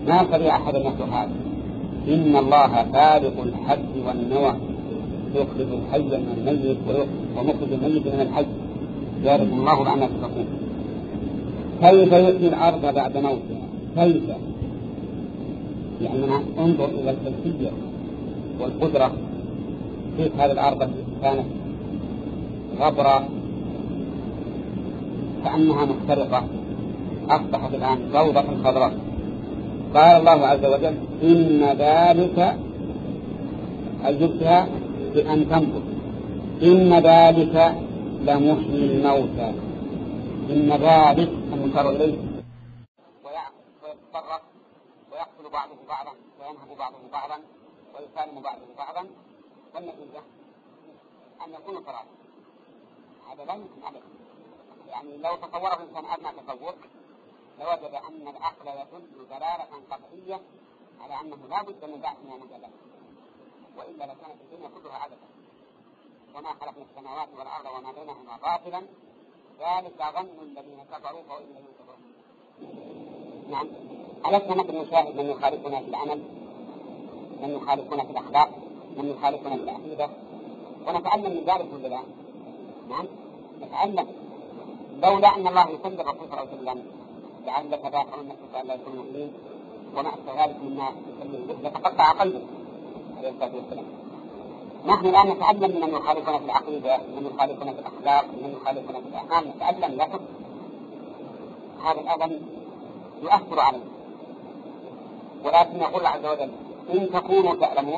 ما سمع أحد يقول هذا. إن الله فالق الحب والنوى يخرج الحي من الميت ومخرج الميت من الحي ذلك الله بأنه تفقون. كيف يؤتي الأرض بعد موتها؟ كيف؟ يعني انظر إلى الكيفية والقدرة. كيف هذه الأرض كانت غبرة كأنها محترقة أصبحت الآن بوضة خضراء. قال الله عز وجل إن ذلك أجبتها بأن تنبت إن ذلك لمحيي الموتى. إن ذلك المنكر إليه ويتطرق ويقتل بعضه بعضا وينهب بعضه بعضا ويسالم بعضه بعضا والنتيجة أن يكون فرادى. هذا لا يمكن أبدا. يعني لو تصوره الإنسان أدنى تصور لوجد أن العقل يدل دلالة قطعية على أنه لا بد من بعث من المجلات، وإلا لكانت الدنيا كلها عبثا وما خلقنا السماوات والأرض وما بينهما باطلا ذلك ظن الذين كفروا فوإن الذين كفروا. نعم، ألسنا نحن نشاهد من يخالفنا في العمل، من يخالفنا في الأخلاق، من يخالفنا في العقيدة، ونتعلم من ذلك كل ذلك. نعم نتعلم. لولا أن الله يسلم الرسول صلى الله عليه وسلم لعلك باخر نفسك ألا يكون مؤمنين وما أكثر ذلك مما يسلم به لتقطع قلبه عليه الصلاة والسلام. نحن الآن نتعلم من يخالفنا في العقيدة، من يخالفنا في الأخلاق، من يخالفنا في الأعمال، نتعلم لا تبقى. هذا الأذن يؤثر عليه، ولكن يقول عز وجل إن تكونوا تعلمون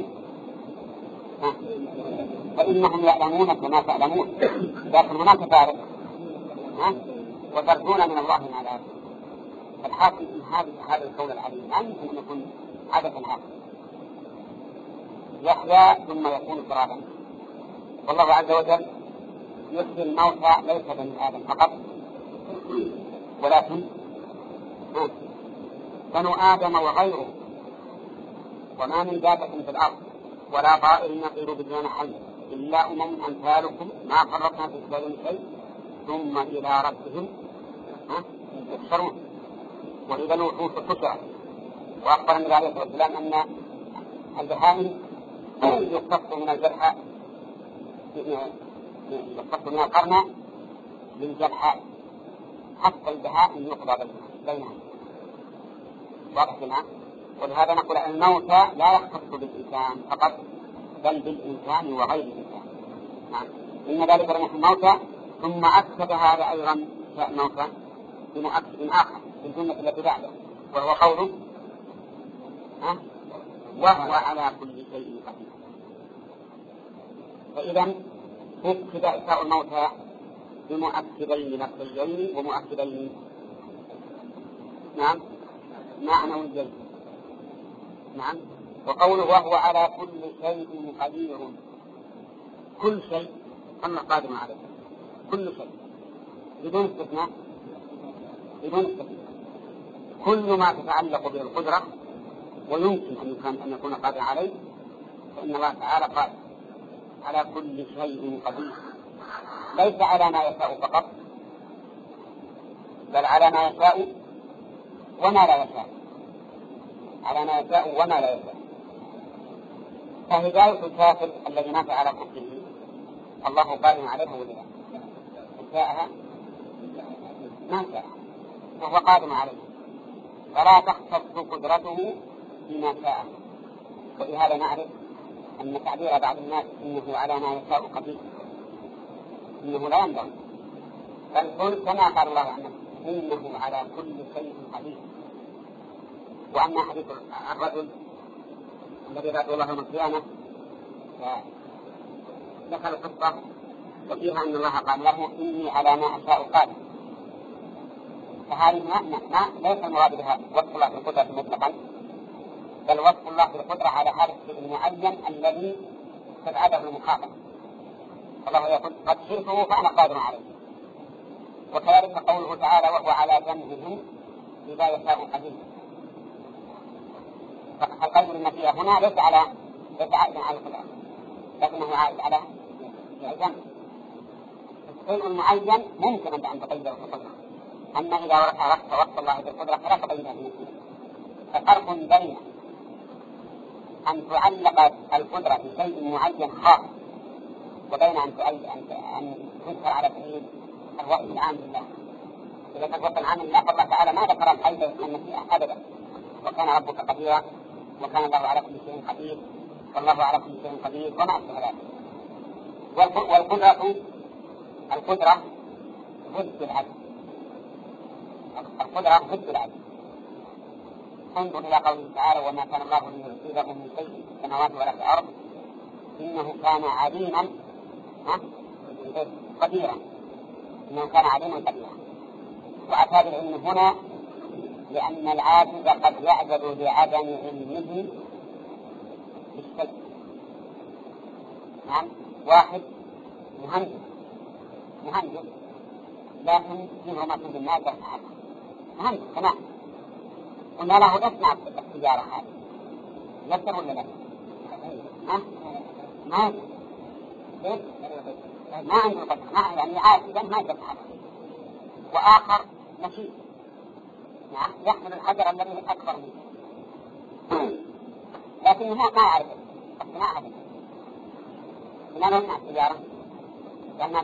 فإنهم يعلمون كما تعلمون، لكن هناك فارق وترجون من الله ما لا يرجون. فالحاكم من هذا الكون العليم لا يمكن أن يكون عبثا عاقلا. يحيى ثم يكون ترابا. والله عز وجل يحيي الموتى ليس بني آدم فقط ولكن بنو آدم وغيره. وما من دابة في الأرض ولا طائر يطير بجناحين إلا أمم أمثالكم ما فرطنا في كتاب شيء ثم إلى ربهم يحشرون. وإذا الوحوش حشرت. وأخبر النبي عليه الصلاة والسلام أن البهائم يقتص من الجرحاء يقتص من القرن للجرحاء حتى البهائم يقضى بينها. واضح جماعة؟ ولهذا نقول أن الموتى لا يختص بالإنسان فقط بل بالإنسان وغير الإنسان. نعم. إن ذلك لمحيي الموتى. ثم أكد هذا أيضا شاء الموتى بمؤكد آخر في الجملة التي بعده وهو قوله أه؟ وهو على كل شيء قدير. فإذا أكد إحياء الموتى بمؤكدين لفظيين ومؤكدين نعم معنويين. نعم. وقوله وهو على كل شيء قدير. كل شيء أما قادم عليه كل شيء بدون استثناء بدون استثناء. كل ما تتعلق به القدرة ويمكن أن يكون قادر عليه فإن الله تعالى قادر على كل شيء قدير. ليس على ما يشاء فقط بل على ما يشاء وما لا يشاء. على ما يشاء وما لا يشاء. فهداية الكافر الذي مات على كفره الله قادر عليها ولا لا؟ شاءها ما شاء وهو قادر عليه فلا تختص قدرته بما شاء. ولهذا نعرف أن تعبير بعض الناس إنه على ما يشاء قدير إنه لا ينبغي بل كما قال الله عنه إنه على كل شيء قدير. وأما حديث الرجل الذي رأى الله يوم القيامة ذكر القصة وفيها أن الله قال له إني على ما أشاء قادر. فهذه ما, ما ليس المراد بها وصف الله في القدرة مطلقا بل وصف الله في القدرة على هذا الشيء المعين الذي تبعده المخاطب. الله يقول قد شئته فأنا قادر عليه. وكذلك قوله تعالى وهو على جنبهم إذا يشاء قدير. فالقدر النفي هنا ليس على ليس عائدا على القدرة لكنه عائد على الجنب. الشيء المعين ممكن أن تقدر القدرة. أما إذا عرفت وصف الله بالقدرة فلا تقيدها بنفسه ففرق بين أن تعلق القدرة بشيء معين خاص وبين أن أن تذكر على سبيل الوصف العام لله. إذا كان الوصف العام لله فالله تعالى ما ذكر الحيض والنسيئة أبدا، وكان ربك قديرا، وكان الله على كل شيء قدير، والله على كل شيء قدير، وما أشبه ذلك. والقدرة القدرة ضد العدل، القدرة ضد العدل. انظر إلى قوله تعالى: وما كان الله ليعجزه من شيء في السماوات ولا في الأرض إنه كان عليما قديرا، إنه كان عليما قديرا. وأتى بالعلم هنا لأن العاجز قد يعجز بعدم علمه بالشيء. نعم، واحد مهندس مهندس لكن فيه ما تنزل الناس مهندس تمام، قلنا له اصنع التجارة هذه، يقدر ولا لا؟ ها؟ ما إيه؟ ما عنده قدر، ما يعني عاجزا ما يقدر هذا. وآخر نشيط نعم يحمل الحجر الذي أكبر منه لكنه ما يعرف الصناعة هذه. لماذا يمنع التجارة؟ لأنه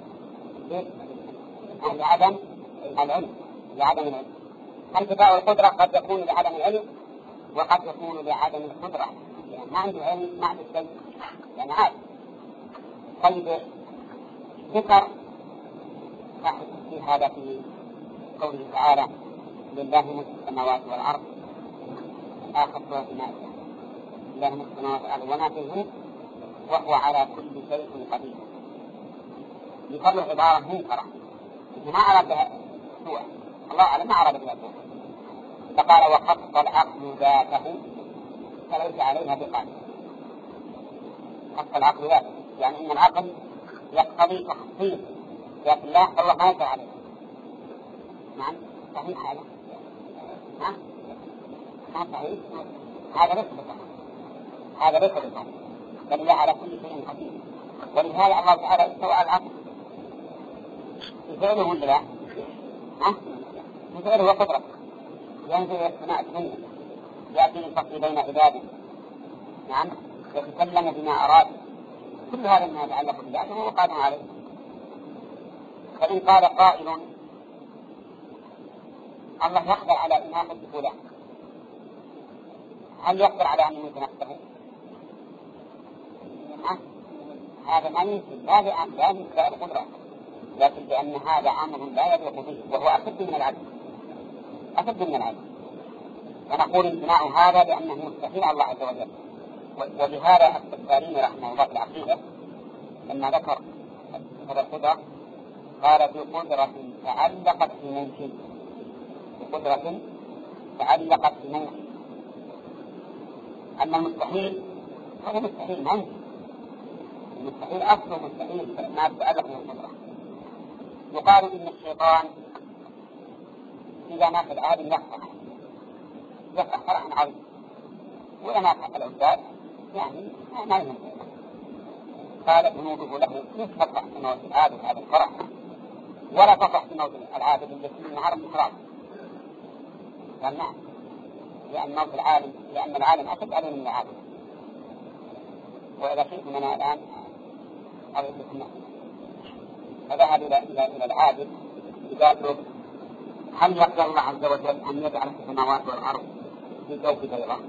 لعدم العلم لعدم العلم. انتفاء القدرة قد يكون لعدم العلم وقد يكون لعدم القدرة، يعني ما عنده علم ما عنده شيء يعني عاد. طيب ذكر صاحب في هذا في قوله تعالى: لله ملك السماوات والأرض، آخر سورة المائدة: لله ملك السماوات والأرض وما فيهن وهو على كل شيء قدير. يقول عبارة منكرة ما أراد بها سوء، الله أعلم ما أراد بها سوء. فقال: وخص العقل ذاته فليس عليها بقادر. خص العقل ذاته يعني إن العقل يقتضي تخصيص ذات الله، الله ما يقدر عليه. نعم صحيح هذا؟ ها؟ ما صحيح؟ هذا ليس بصحيح، هذا ليس بصحيح، بل الله على كل شيء قدير. ولهذا الله تعالى استوى العقل بفعله ولا لا؟ ها؟ بفعله وقدرته، ينزل إلى السماء الدنيا، يأتي للفصل بين عباده، نعم، يتكلم بما أراد، كل هذا ما يتعلق بالله وهو قادر عليه. فإن قال قائل: الله يقدر على إمامة فلان، هل يقدر على أن يموت نفسه؟ هذا ما يمكن، لا لأن القدرة، لكن لأن هذا أمر لا يليق به، وهو أشد من العدل، أشد من العدل. ونقول امتناع هذا لأنه مستحيل الله عز وجل. ولهذا السفارين رحمه الله في العقيدة لما ذكر هذا القدرة قال: بقدرة تعلقت بممكن، بقدرة تعلقت بممكن. أما المستحيل هذا مستحيل ما يمكن، المستحيل أصله مستحيل ما يتعلق بالقدرة. يقال إن الشيطان إذا مات العالم يفرح يفرح فرحا عظيما، وإذا مات العباد يعني ما يهم. قال جنوده له يفرح في موت العابد هذا الفرح، ولا تفرح في موت العابد التي من النهار الإخراج. قال نعم، لأن موت العالم لأن العالم أشد عليه من العابد. وإذا شئت منها الآن أريد لكم فذهب إلى إلى إلى العابد قال له: هل يقدر الله عز وجل أن يجعل السماوات والأرض في جوف بيضاء؟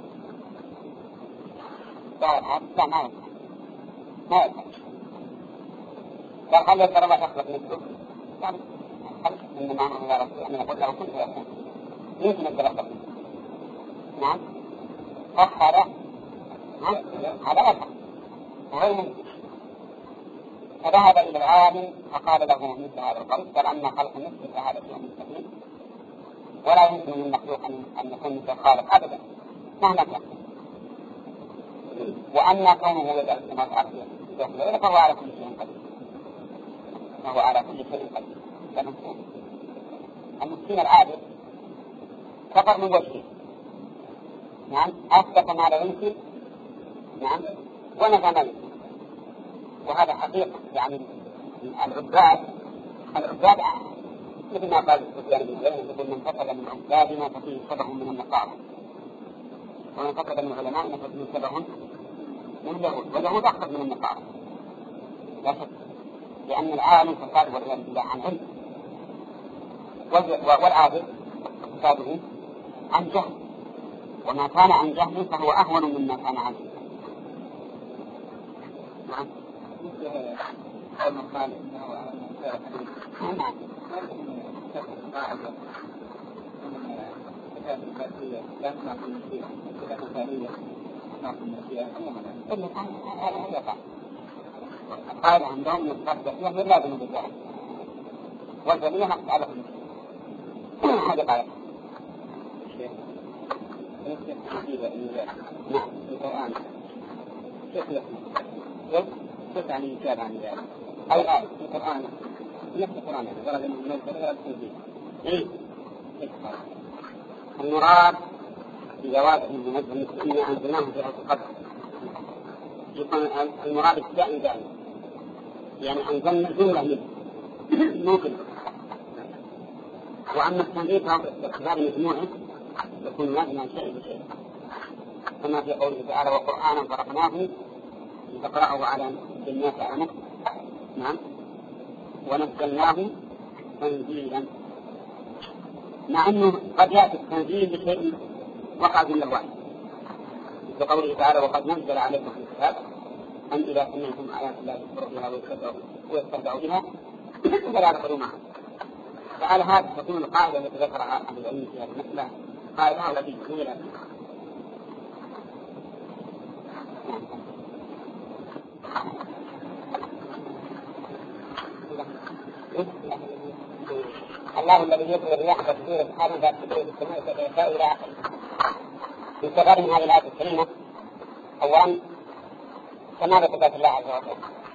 قال: لا ما يقدر ما يقدر. قال: هل يقدر الله يخلق مثله؟ قال: إنما أمره يا رسول أن يقول له كن فيكون، يمكن أن يخلق مثله. نعم فهذا هذا أفضل وغير ممكن. فذهب إلى العالم فقال له مثل هذا القول، قال: أما خلق مثل فهذا شيء مستحيل، ولا يمكن للمخلوق أن يكون مثل الخالق أبدا مهما كان. وأما كونه يجعل السماء والأرض فهو على كل شيء قدير، فهو على كل شيء قدير. المسكين العابد كفر من وجهه، نعم، أثبت ما لا يمكن، نعم، ونفى ما يمكن. وهذا حقيقة، يعني العباد العباد مثل ما قال سفيان بن عيينة: يقول: من فقد من عبادنا ففيه شبه من النصارى. ومن فقد من العلماء أن نسبهم من اليهود، واليهود أكثر من النصارى لا شك، لأن العالم فساد والعياذ بالله عن علم، والعابد فساده عن جهل، وما كان عن جهل فهو أهون مما كان عنه. نعم. قال إنه نعم. لا تناقض المشيئة، لا تناقض تناقض المشيئة هذا يقع. قال عندهم يستبدأ فيه لازم بالجهل، والجميع نقص على كل هذا قال. نعم. القرآن كيف يقول؟ كيف يعني يجاب عن ذلك؟ أي آية في القرآن نفس القرآن يعني ورد من المنزل ولا التنزيل. إيه. المراد بجواز المنزل إن أنزلناه في هذا القدر يكون المراد ابتداء دائما، يعني أنزلنا جملة منه ممكن. وأما التنزيل فهو باعتبار مجموعه يكون لازم شيء بشيء، كما في قوله تعالى وقرآنا فرقناه لتقرأه على الناس على مكة. نعم. ونزلناه تنزيلا، مع أنه قد يأتي التنزيل بشيء وقع من الوحي، بقوله تعالى وقد نزل عليكم في الكتاب أن إذا سمعتم آيات الله يكفر بها ويستهزئوا بها فلا تدخلوا معها. فعلى هذا تكون القاعدة التي ذكرها أهل العلم في هذه المسألة قاعدة التي تكون إلى الله الذي يطلب الرياح فتثير سحابا فتثير في السماء فيشاء إلى آخره. يستفاد من هذه الآية الكريمة أولا كمال صفات الله عز وجل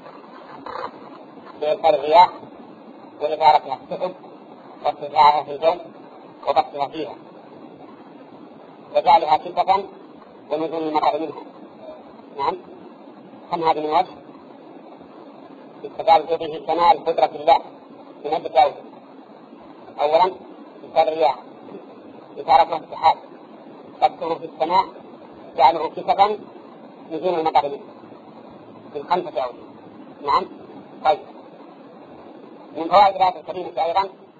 بإرسال الرياح وإثارتها في السحب وارتفاعها في الجو وبثها فيها وجعلها كلفة ونزول المطر منها. نعم. كم هذه من وجه استفاد به كمال قدرة الله من عدة أوجه. أولا إرسال الرياح إثارتها في السحاب تكثر في السماء جعله كلفة نزول المطر منها من خمسة أوجه. نعم. طيب من فوائد الآية الكريمة أيضا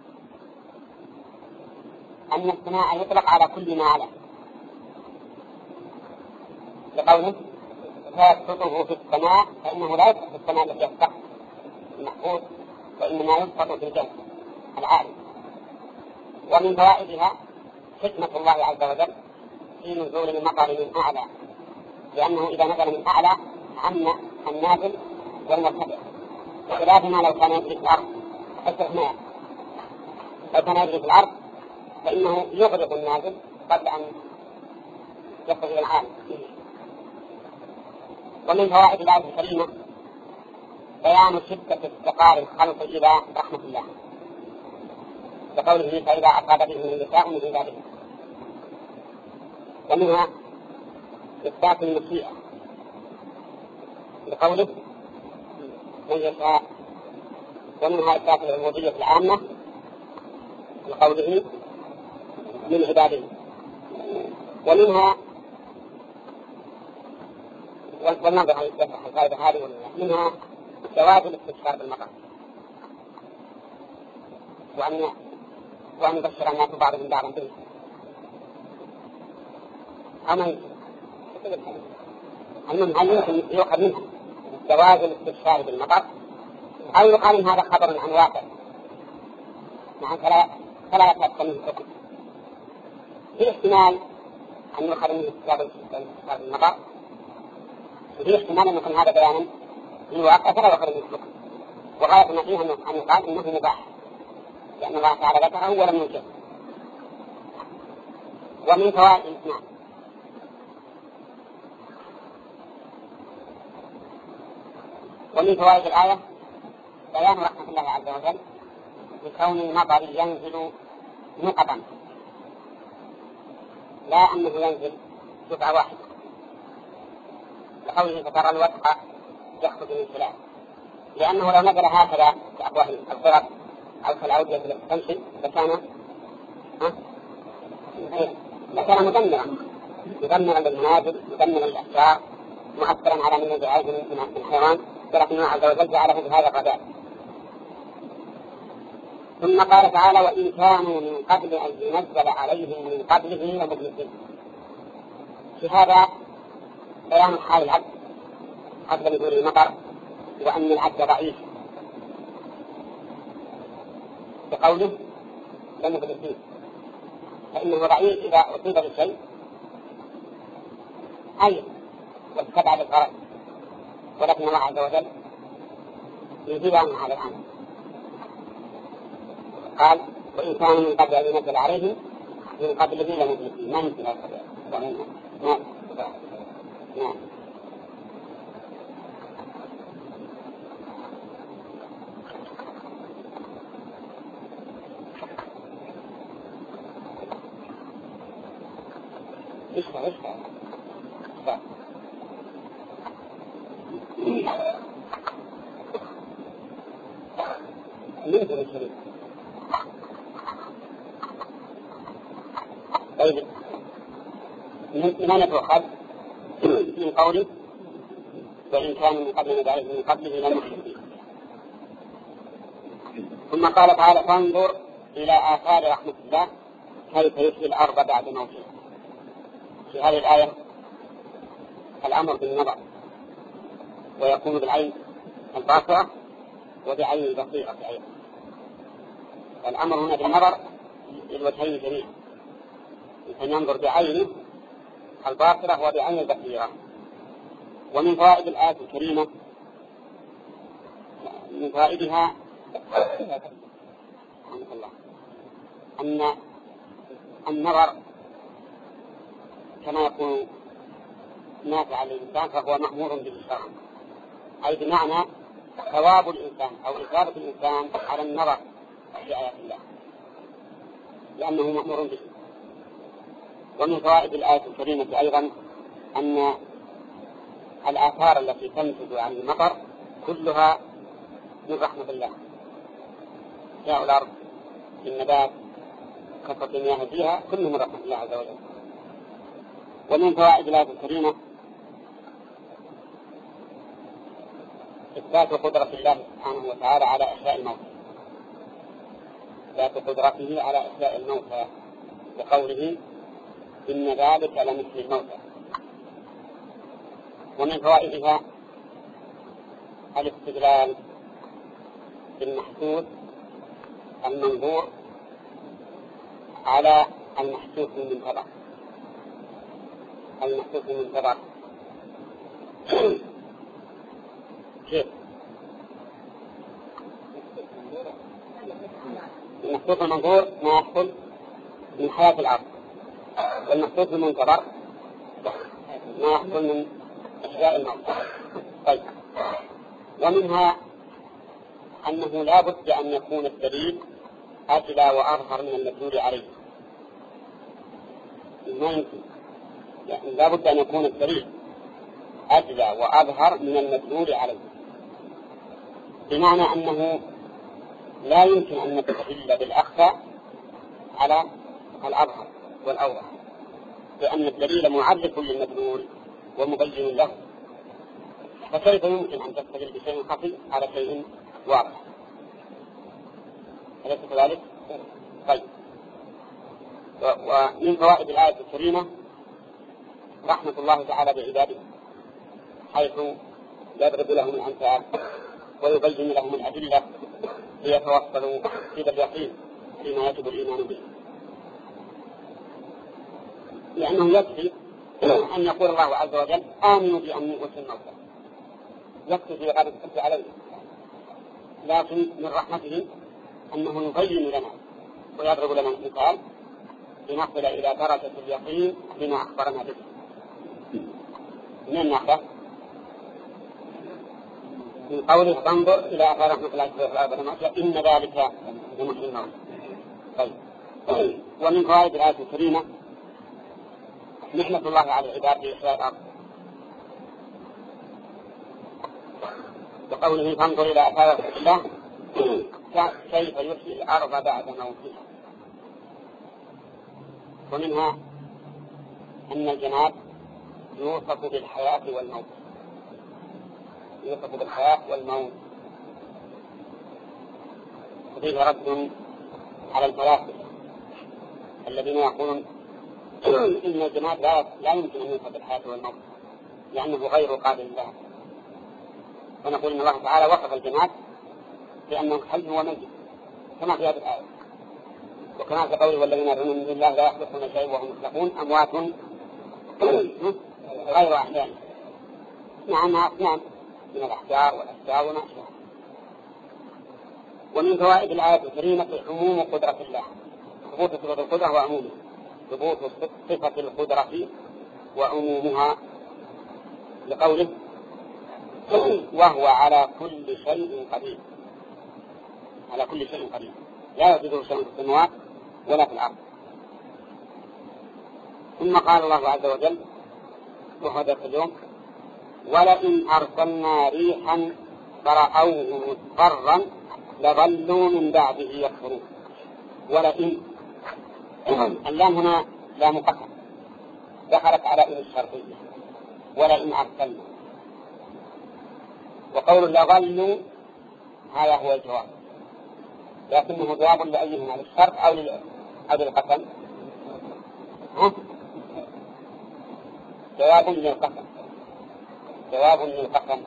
أن السماء يطلق على كل ما على، لقوله فيسقطه في السماء فإنه لا يسقط في السماء التي يسقط المحفوظ، وإنما يسقط في الجو العالي. ومن فوائدها حكمة الله عز وجل في نزول المطر من أعلى، لأنه إذا نزل من أعلى عم النازل والمرتفع، بخلاف ما لو كان يجري في الأرض استثناء. لو كان يجري في الأرض فإنه يغرق النازل قبل أن يصل إلى العالم. ومن فوائد الآية الكريمة بيان شدة افتقار الخلق إلى رحمة الله، بقوله فإذا أصاب بهم النساء من عبادهم. ومنها إثبات المشيئة بقوله من يشاء. ومنها إثبات العبودية العامة بقوله من عباده. ومنها والنظر عن الفائدة هذه منها جواز الاستبشار بالمطر، وأن وأن يبشر الناس بعضهم بعضا به. أما المهم هل يمكن يؤخذ منها جواز الاستبشار بالمطر أو يقال إن هذا خبر عن واقع؟ نعم. فلا فلا يتأكد منه الحكم. في احتمال أن يؤخذ منه جواز الاستبشار بالمطر، وفي احتمال أن يكون هذا بيانا للواقع فلا يؤخذ منه الحكم. وغاية ما فيه أن يقال إنه مباح، لأن الله تعالى ذكره ولم ينكره. ومن فوائد نعم ومن فوائد الآية بيان رحمة الله عز وجل بكون المطر ينزل نقطا، لا أنه ينزل دفعة واحدة، لقوله فترى الودق يخرج من خلاله، لأنه لو نزل هكذا كأفواه الفرق أو كالأودية التي تمشي لكان لكان مدمرا يدمر المنازل، يدمر الأشجار، مؤثرا على من يجعله من الحيوان، ولكن الله عز وجل جعله بهذا الغباء. ثم قال تعالى: وإن كانوا من قبل أن ينزل عليهم من قبله لمبلسين. في هذا بيان حال العبد قبل نزول المطر، وأن العبد ضعيف، بقوله لمبلسين، فإنه ضعيف إذا أصيب بالشيء أي واستبعد الغرض، ولكن الله عز وجل يجيب عنه هذا الأمر. قال: وإن كانوا من قبل أن ينزل عليهم من قبله لمبلسين. ما يمكن هذا الكلام. نعم نعم. اشفع اشفع اشفع. ليس بالشريك. طيب، من أين تؤخذ؟ من قوله: وإن كانوا من قبل من قبله لمبلسين. ثم قال تعالى: فانظر إلى آثار رحمة الله كيف يحيي الأرض بعد موتها. في هذه الآية الأمر بالنظر، ويكون بالعين الباصرة وبعين البصيرة أيضا. الأمر هنا بالنظر للوجهين جميعا، أن ينظر بعينه الباصرة وبعين البصيرة. ومن فوائد الآية الكريمة، من فوائدها الله أن النظر كما يكون نافعا للإنسان فهو مأمور به شرعا، أي بمعنى ثواب الإنسان أو إثابة الإنسان على النظر في آيات الله، لأنه مأمور به. ومن فوائد الآية الكريمة أيضا أن الآثار التي تنتج عن المطر كلها من رحمة الله، إحياء الأرض، النبات، كثرة المياه فيها، كله من رحمة الله عز وجل. ومن فوائد الآية الكريمة إثبات قدرة الله سبحانه وتعالى على إحياء الموتى، إثبات قدرته على إحياء الموتى بقوله: إن ذلك لمثل الموتى. ومن فوائدها الاستدلال بالمحسوس المنظور على المحسوس المنتظر. المحسوس المنتظر كيف؟ المحسوس المنظور ما يحصل من حياة الأرض، والمحسوس المنتظر ما يحصل من إحياء الموت. طيب، ومنها أنه لا بد أن يكون الدليل أجلى وأظهر من المدلول عليه. ما يمكن، يعني لا بد أن يكون الدليل أجلى وأظهر من المدلول عليه، بمعنى أنه لا يمكن أن نستدل بالأخفى على الأظهر والأوضح، لأن الدليل معرف للمدلول ومبين له، فكيف يمكن أن تستدل بشيء خفي على شيء واضح؟ أليس كذلك؟ طيب، ومن فوائد الآية الكريمة رحمة الله تعالى بعباده، حيث يضرب لهم الأمثال ويبين لهم الأدلة ليتوصلوا إلى اليقين فيما يجب الإيمان به. لأنه يكفي أن يقول الله عز وجل: آمنوا بأني أوتي الموتى، يكفي في غير الحج عليه، لكن من رحمته أنه يبين لنا ويضرب لنا المثال لنصل إلى درجة اليقين بما أخبرنا به. من النحو من قوله: فانظر إلى آثار رحمة الله في الأرض إن ذلك لمحيي الموتى. طيب، ومن فوائد الآية الكريمة نعمة الله على العباد بإحياء الأرض، بقوله: فانظر إلى آثار رحمة الله كيف يحيي الأرض بعد موتها. ومنها أن الله عز وجل يحيي الأرض بعد موتها، ومنها أن الله عز وجل يحيي الأرض بعد موتها كيف يحيي الأرض بعد موتها. ومنها أن الله عز وجل يحيي الأرض بعد موتها كيف يحيي الأرض بعد موتها. ومنها أن الجماد يوصف بالحياة والموت، يوصف بالحياة والموت. وفيه رد على الفلاسفة الذين يقولون إن الجماد لا يمكن أن يوصف بالحياة والموت لأنه غير قابل لها، ونقول إن الله تعالى وصف الجماد بأنه حي وميت كما في هذه الآية، وكما في قوله والذين يدعون من دون الله لا يخلقون شيئا وهم يخلقون أموات غير أحياء، معناها أصنام من الأحجار والأشجار وما أشبه. ومن فوائد الآية الكريمة عموم قدرة الله، ثبوت صفة القدرة وعمومها، ثبوت صفة القدرة وعمومها، لقوله وهو على كل شيء قدير، على كل شيء قدير لا يوجد شيء في السماوات ولا في الأرض. ثم قال الله عز وجل وهو ذات اليوم ولئن أرسلنا ريحا فرأوه مصفرا لظلوا من بعده يكفرون. ولئن اللام هنا لام قسم دخلت على إن الشرطية، ولئن أرسلنا، وقول لظلوا هذا هو الجواب، لكنه جواب لأيهما، للشرط أو للقسم؟ جواب للقسم، جواب للقسم،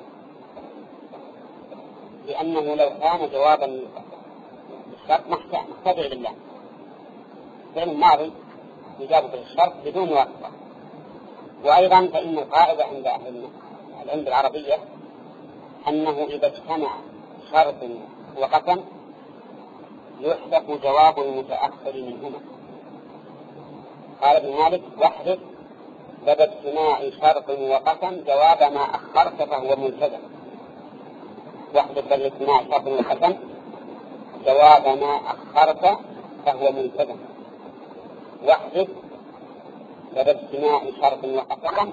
لأنه لو كان جوابا للشرط محتاج لله، فإن الماضي يجاب بالشرط بدون واسطة. وأيضا فإن القاعدة عند العلم العربية أنه إذا اجتمع شرط وقسم يحدث جواب المتأخر منهما. قال ابن مالك واحدث لدى اجتماع شرط وقسم جواب ما أخرت فهو ملتزم، واحدث لدى اجتماع شرط وقسم جواب ما أخرت فهو ملتزم، واحدث لدى اجتماع شرط وقسم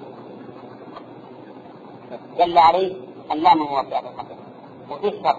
دل عليه اللام هو في هذا القسم وفي الشرط،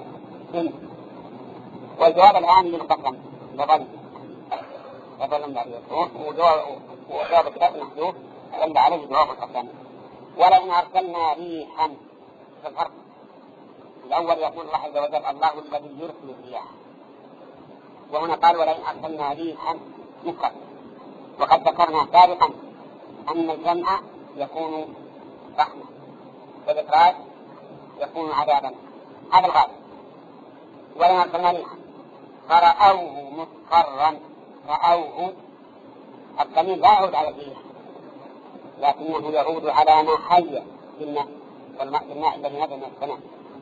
والجواب الآن للقسم لظل لظل معروف، وجواب الثلاث محذوف دل عليه جواب القسم. ولئن أرسلنا ريحا، في الفرق الأول يقول الله عز وجل الله الذي يرسل الرياح، وهنا قال ولئن أرسلنا ريحا مفرد، وقد ذكرنا سابقا أن الجمع يكون رحمة والإفراد يكون عذابا، هذا الغالب. ولئن أرسلنا ريحا فرأوه مصفرا، رأوه الضمير لا يعود على الريح لكنه يعود على ما حي بالماء، والماء بالماء الذي نزل من السماء،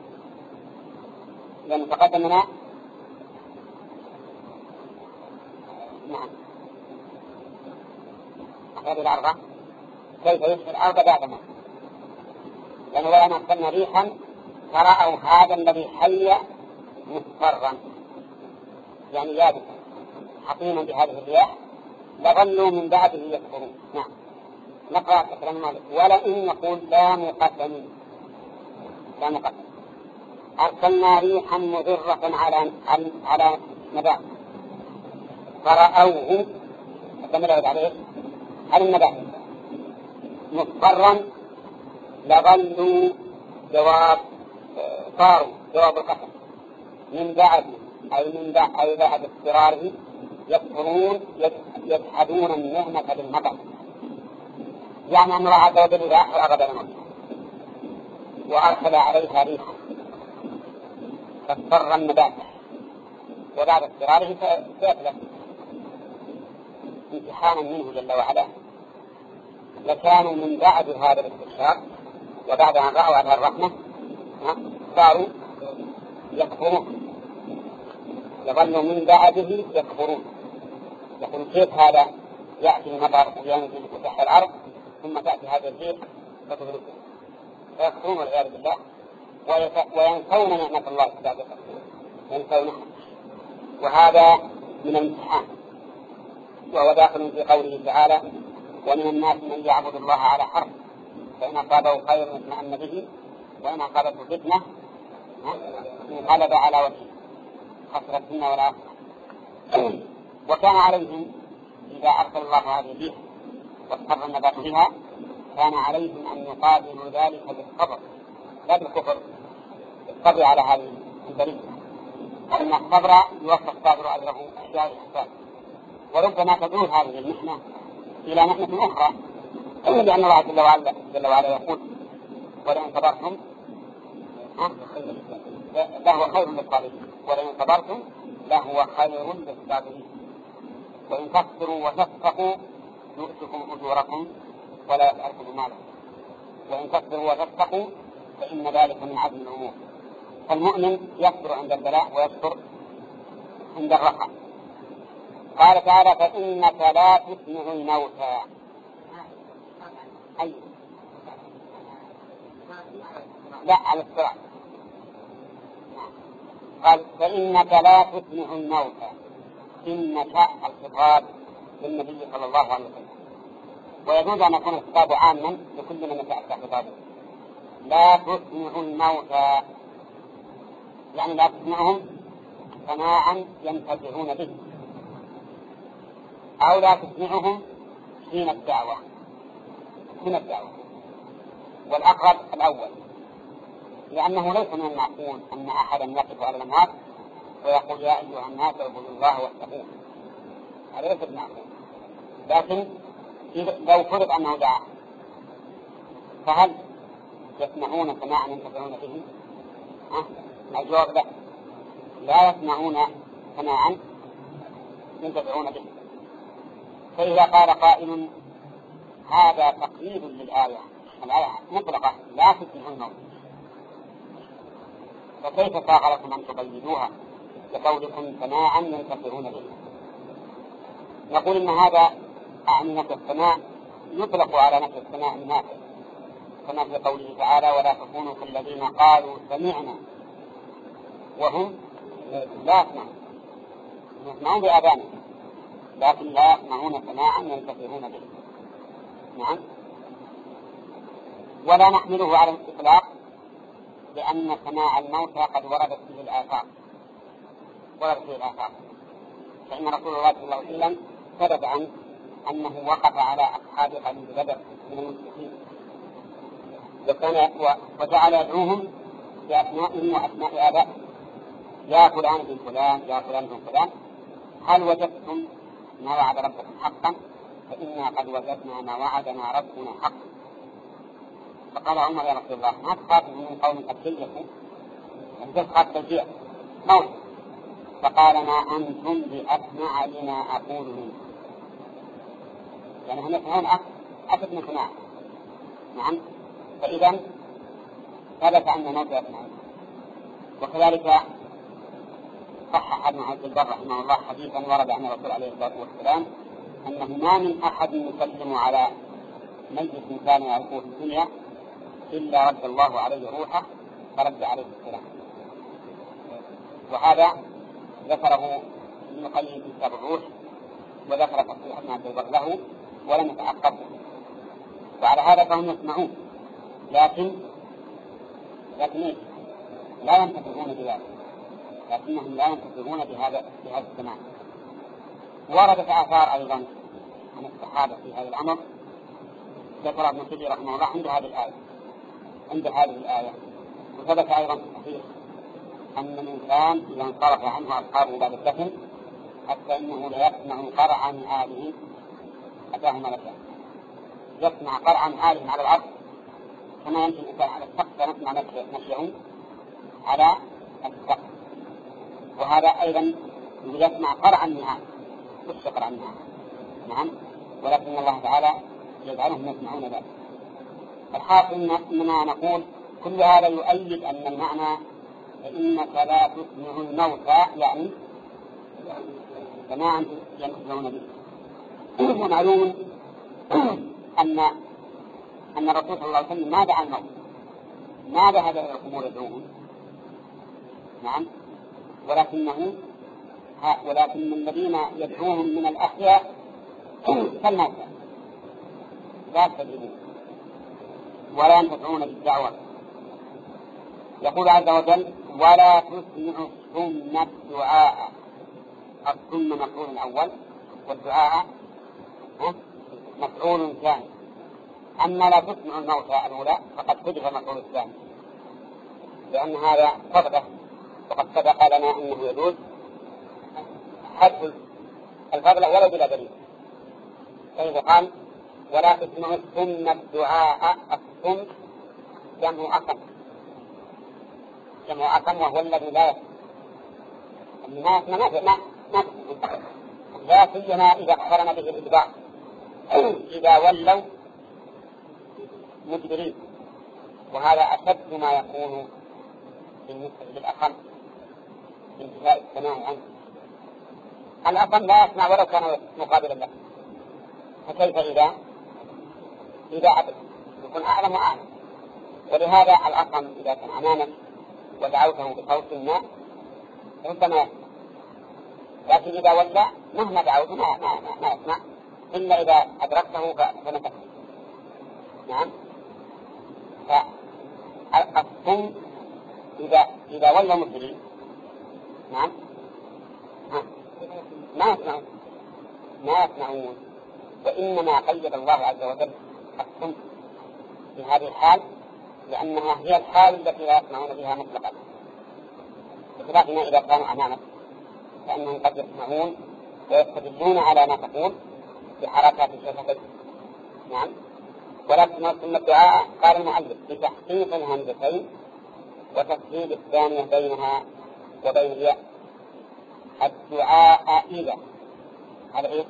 لأنه تقدم ماء. نعم هذه الأرض كيف يشفي الأرض بعد ماء، لأنه ولئن أرسلنا ريحا فرأوا هذا الذي حي مصفرا يعني يابسا حطيما بهذه الرياح لظلوا من بعده يكفرون. نعم نقرأ كلام مالك ولئن يقول لا مقسم، لا مقسم أرسلنا ريحا مضرة على على نبات فرأوه أكمل عليه على النبات مصفرا لظلوا جواب صاروا جواب القسم من بعد أي من بعد أي بعد اضطراره يكفرون يجحدون النعمة بالمطر، يعني أن الله عز وجل إذا أحرق بالمطر وأرسل عليها ريحا فاضطر النبات وبعد اضطراره فيتلف امتحانا منه جل وعلا، لكانوا من بعد هذا الاستبشار وبعد أن رأوا هذه الرحمة صاروا يكفرون، يظلوا من بعده يكفرون. يقول كيف هذا يأتي المطر وينزل تحت الأرض ثم تأتي هذا الريح فتغرقهم، فيكفرون والعياذ بالله وينسون نعمة الله بعد كفرهم، ينسونها، وهذا من الامتحان. وهو داخل في قوله تعالى ومن الناس من يعبد الله على حرف فإن أصابه خير اطمأن به وإن أصابته فتنة انقلب على وجهه خسر الدنيا والآخرة. وكان عليهم إذا أرسل الله هذه الريح واستقر النبات بها كان عليهم أن يقابلوا ذلك بالصبر لا بالكفر، بالصبر على هذه البرية، أن الصبر يوفق صابر أجره أشياء الإحسان. وربما تدور هذه المحنة إلى محنة أخرى، لأن الله جل وعلا, جل وعلا يقول ولئن صبرتم لهو خير للصابرين، ولئن صبرتم لهو خير للصابرين، وإن تصبروا وتتقوا يؤتكم أجوركم ولا يسألكم مالكم، وإن تصبروا وتتقوا فإن ذلك من عزم الأمور. فالمؤمن يصبر عند البلاء ويصبر عند الرخاء. قال تعالى فإنك لا تسمع الموتى. أي لا على السرعة. قال فإنك لا تسمع الموتى، إنك الخطاب للنبي صلى الله عليه وسلم، ويجوز أن يكون الخطاب عاما لكل من يتأتى خطابه. لا تسمع الموتى يعني لا تسمعهم سماعا ينتفعون به، أو لا تسمعهم حين الدعوة حين الدعوة والأقرب الأول، لأنه ليس من المعقول أن أحدا يقف على الأموات ويقول يا أيها الناس اعبدوا الله واتقوه، هذا ليس بمعقول. لكن لو فرض أنه دعا فهل يسمعون سماعا ينتفعون به؟ الجواب لا، لا يسمعون سماعا ينتفعون به. فإذا قال قائل هذا تقييد للآية، الآية مطلقة لا تسمع الموت، فكيف ساغ لكم أن تقيدوها بقولكم سماعا ينتفعون به؟ نقول إن هذا أعني نفي السماع يطلق على نفي السماع النافع، كما في قوله تعالى ولا تكونوا كالذين قالوا سمعنا وهم لا يسمعون، يسمعون بآذانهم لكن لا يسمعون سماعا ينتفعون به. نعم. ولا نحمله على الإطلاق لأن سماع الموتى قد وردت فيه الآثار وردت فيه الآثار فإن رسول الله صلى الله عليه وسلم ثبت عنه أنه وقف على أصحاب قليل بدر من المشركين وكان وجعل يدعوهم بأسمائهم وأسماء آبائهم، يا فلان بن فلان يا فلان بن فلان هل وجدتم ما وعد ربكم حقا؟ فإنا قد وجدنا ما وعدنا ربنا حقا. فقال عمر يا رسول الله ما تخاف من قوم قد جلسوا أن تخاف تجيء موت؟ فقال ما أنتم بأسمع لما أقول منه، يعني هم يسمعون أكثر من سماع. نعم. فإذا ثبت أن الموت يسمعون. وكذلك صحح ابن عبد البر رحمه الله حديثا ورد عن الرسول عليه الصلاة والسلام أنه ما من أحد يسلم على ميت كان يعرفه في الدنيا إلا رد الله عليه روحه فرد عليه السلام. وهذا ذكره ابن القيم في كتاب الروح، وذكر تصحيح ابن عبد البر له ولم يتعقبه. وعلى هذا فهم يسمعون لكن لكن إيه؟ لا ينتفعون بذلك، لكنهم لا ينتفعون بهذا بهذا السماع. وردت آثار أيضا عن الصحابة في هذا الأمر، ذكر ابن كثير رحمه الله عند هذه الآية عند هذه الآية وثبت أيضا في الصحيح أن الإنسان إذا انصرف عنه أصحابه بعد الدفن حتى إنه لا يسمع قرعا من آلهم أتاه ملكا، يسمع قرعا من آلهم على العرض كما يمكن الإنسان على السقف نسمع نشيهم على السقف، وهذا أيضا يسمع قرعا من آلهم وش قرعا من آلهم. نعم. ولكن الله تعالى يجعلهم يسمعون ذلك. الحاصل إننا نقول كل هذا يؤيد أن المعنى فإنك لا تسمع الموتى يعني سماعا ينتفعون به. ومعلوم أن أن الرسول صلى الله عليه وسلم ما دعا الموت، ما ذهب إلى القبور يدعوهم. نعم. ولكنه ولكن الذين يدعوهم من الأحياء كالموتى لا يستجيبون ولا ينتفعون بالدعوة. يقول عز وجل ولا تسمع الصم الدعاء. الصم مفعول الأول والدعاء مفعول ثاني. أما لا تسمع الموتى الأولى فقد حذف المفعول الثاني، لأن هذا فرضه، وقد سبق لنا أنه يجوز حذف الفضل ولو بلا دليل. فإذا قال ولا تسمع ثم الدعاء، الثم جمع أقم، جمع أقم وهو الذي لا يسمع. الناس ما ما ما لا سيما إذا اقترن به الإدبار، إذا ولوا مدبرين، وهذا أشد ما يكون بالنسبة للأقم انتهاء السماع عنه. الأقم لا يسمع ولو كان مقابلا له، فكيف إذا إذا عبد يكون أعلم وأعلم. ولهذا الأقم إذا كان أمامك ودعوته بصوت ما ربما يسمع، لكن إذا ولى مهما دعوته ما, ما, ما, ما يسمع إلا إذا أدركته فنفسه. نعم. فالصم إذا إذا ولى مسلم نعم ما يسمعون ما يسمعون وإنما قيد الله عز وجل الصم في هذه الحال لأنها هي الحال التي لا يسمعون بها مطلقا، بخلاف ما إذا كانوا أمامك فإنهم قد يسمعون ويستدلون على ما تقول بحركات الشفتين. نعم. ولكن ثم الدعاء قال المؤلف بتحقيق الهمزتين وتفصيل الثانية بينها وبين الياء. الدعاء إذا هذا إيه؟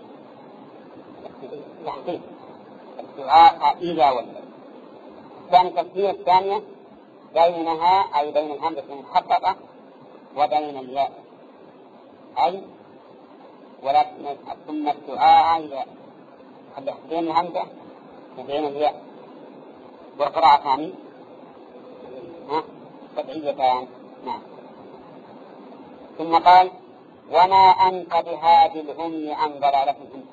تحقيق الدعاء إذا ولا كان تفصيل الثانية بينها أي بين الهمزة المحققة وبين الياء، أي ولكن ثم الدعاء إذا بين الهمزة وبين الياء. والقراءة ثاني ها سبعيتان. نعم. ثم قال وما أنت بهادي العمي عن ضلالتهم.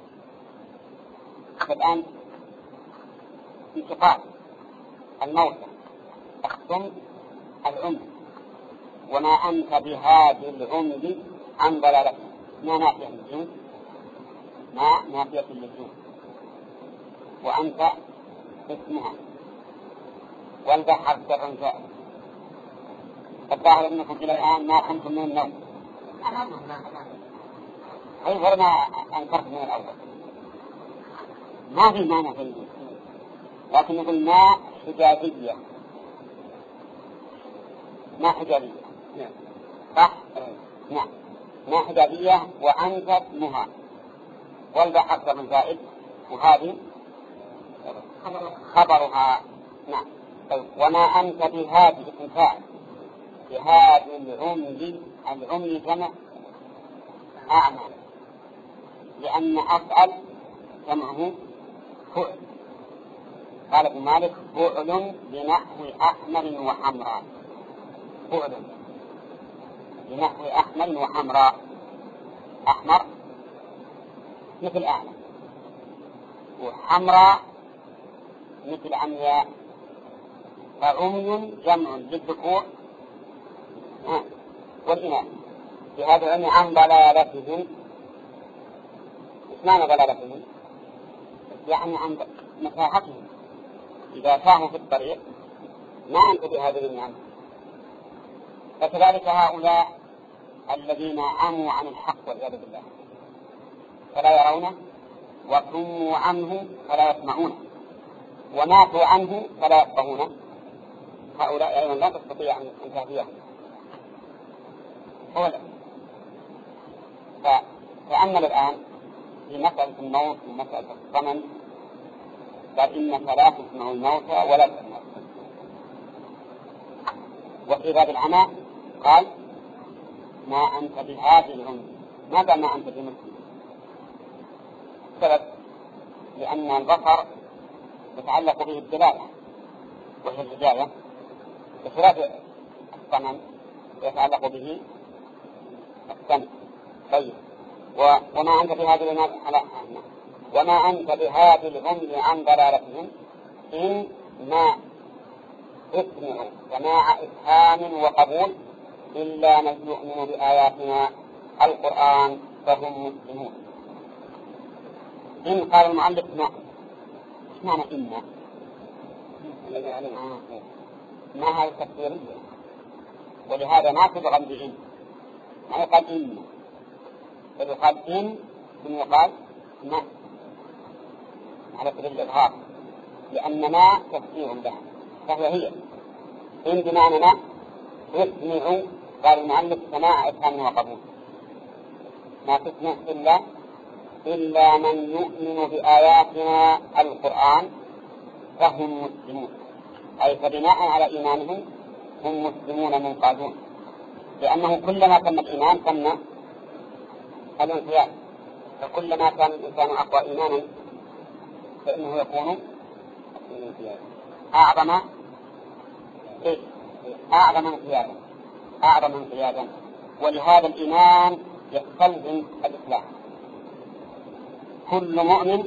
الآن انتقال الموتى اختم العمي وما أنت بهادي العمي عن ضلالتهم. ما نافية للجنس ما نافية للجنس وأنت اسمها والبحر سبع زائد. الظاهر أنكم إلى الآن ما كنتم من النوم غير ما أنكرت من الأول. ما في معنى في الجنس، لكن نقول ما حجازية ما حجازية صح؟ نعم ما حجازية وأنت اسمها والبحر سبع زائد وهذه خبرها. نعم. طيب وما أنت بهذه الإنسان بهذه العمي، العمي جمع أعمى لأن أفعل جمعه فعل. قال ابن مالك فعل بنحو أحمر وحمراء، فعل بنحو أحمر وحمراء. أحمر مثل أعمى وحمراء مثل عمياء. فعمي جمع للذكور والإناث. بهذا العمي عن ضلالتهم. معنى ضلالتهم يعني عن مساحتهم، إذا كانوا في الطريق ما أنت بهذا العمي. فكذلك هؤلاء الذين عموا عن الحق والعياذ بالله فلا يرونه وصموا عنه فلا يسمعونه وماتوا عنه فلا يفقهونه، هؤلاء أيضا لا تستطيع أن تهديهم. فأمل الآن في مسألة الموت ومسألة الصمم قال إنك لا تسمع الموتى ولا تسمع. وفي باب العمى قال ما أنت بهذه العمر. ماذا ما أنت بمسلم؟ سبب لأن البصر يتعلق به الدلالة وهي الهداية، بخلاف الصمم يتعلق به السمع. طيب وما أنت بهذه العمر على وما أنت بهذه العمر عن ضلالتهم إن ما اسمعوا سماع إفهام وقبول إلا من يؤمن بآياتنا القرآن فهم مسلمون. إن قال المؤلف ما إيش معنى إن؟ ما هذا التفسيرية، ولهذا ما تبغى بإن، ما يقال إن، بل يقال إن ثم يقال ما على سبيل الإظهار، لأن ما تفسير لها، فهي هي إن بمعنى ما يسمع. قال المؤلف سماع إفهام وقبول، ما تسمع إلا إلا من يؤمن بآياتنا القرآن فهم مسلمون، أي فبناء على إيمانهم هم مسلمون منقادون، لأنه كلما تم الإيمان تم الانقياد، فكلما كان الإنسان أقوى إيمانا فإنه يكون أعظم إيه؟ أعظم انقيادا أعظم انقيادا ولهذا الإيمان يستلزم الإسلام. كل مؤمن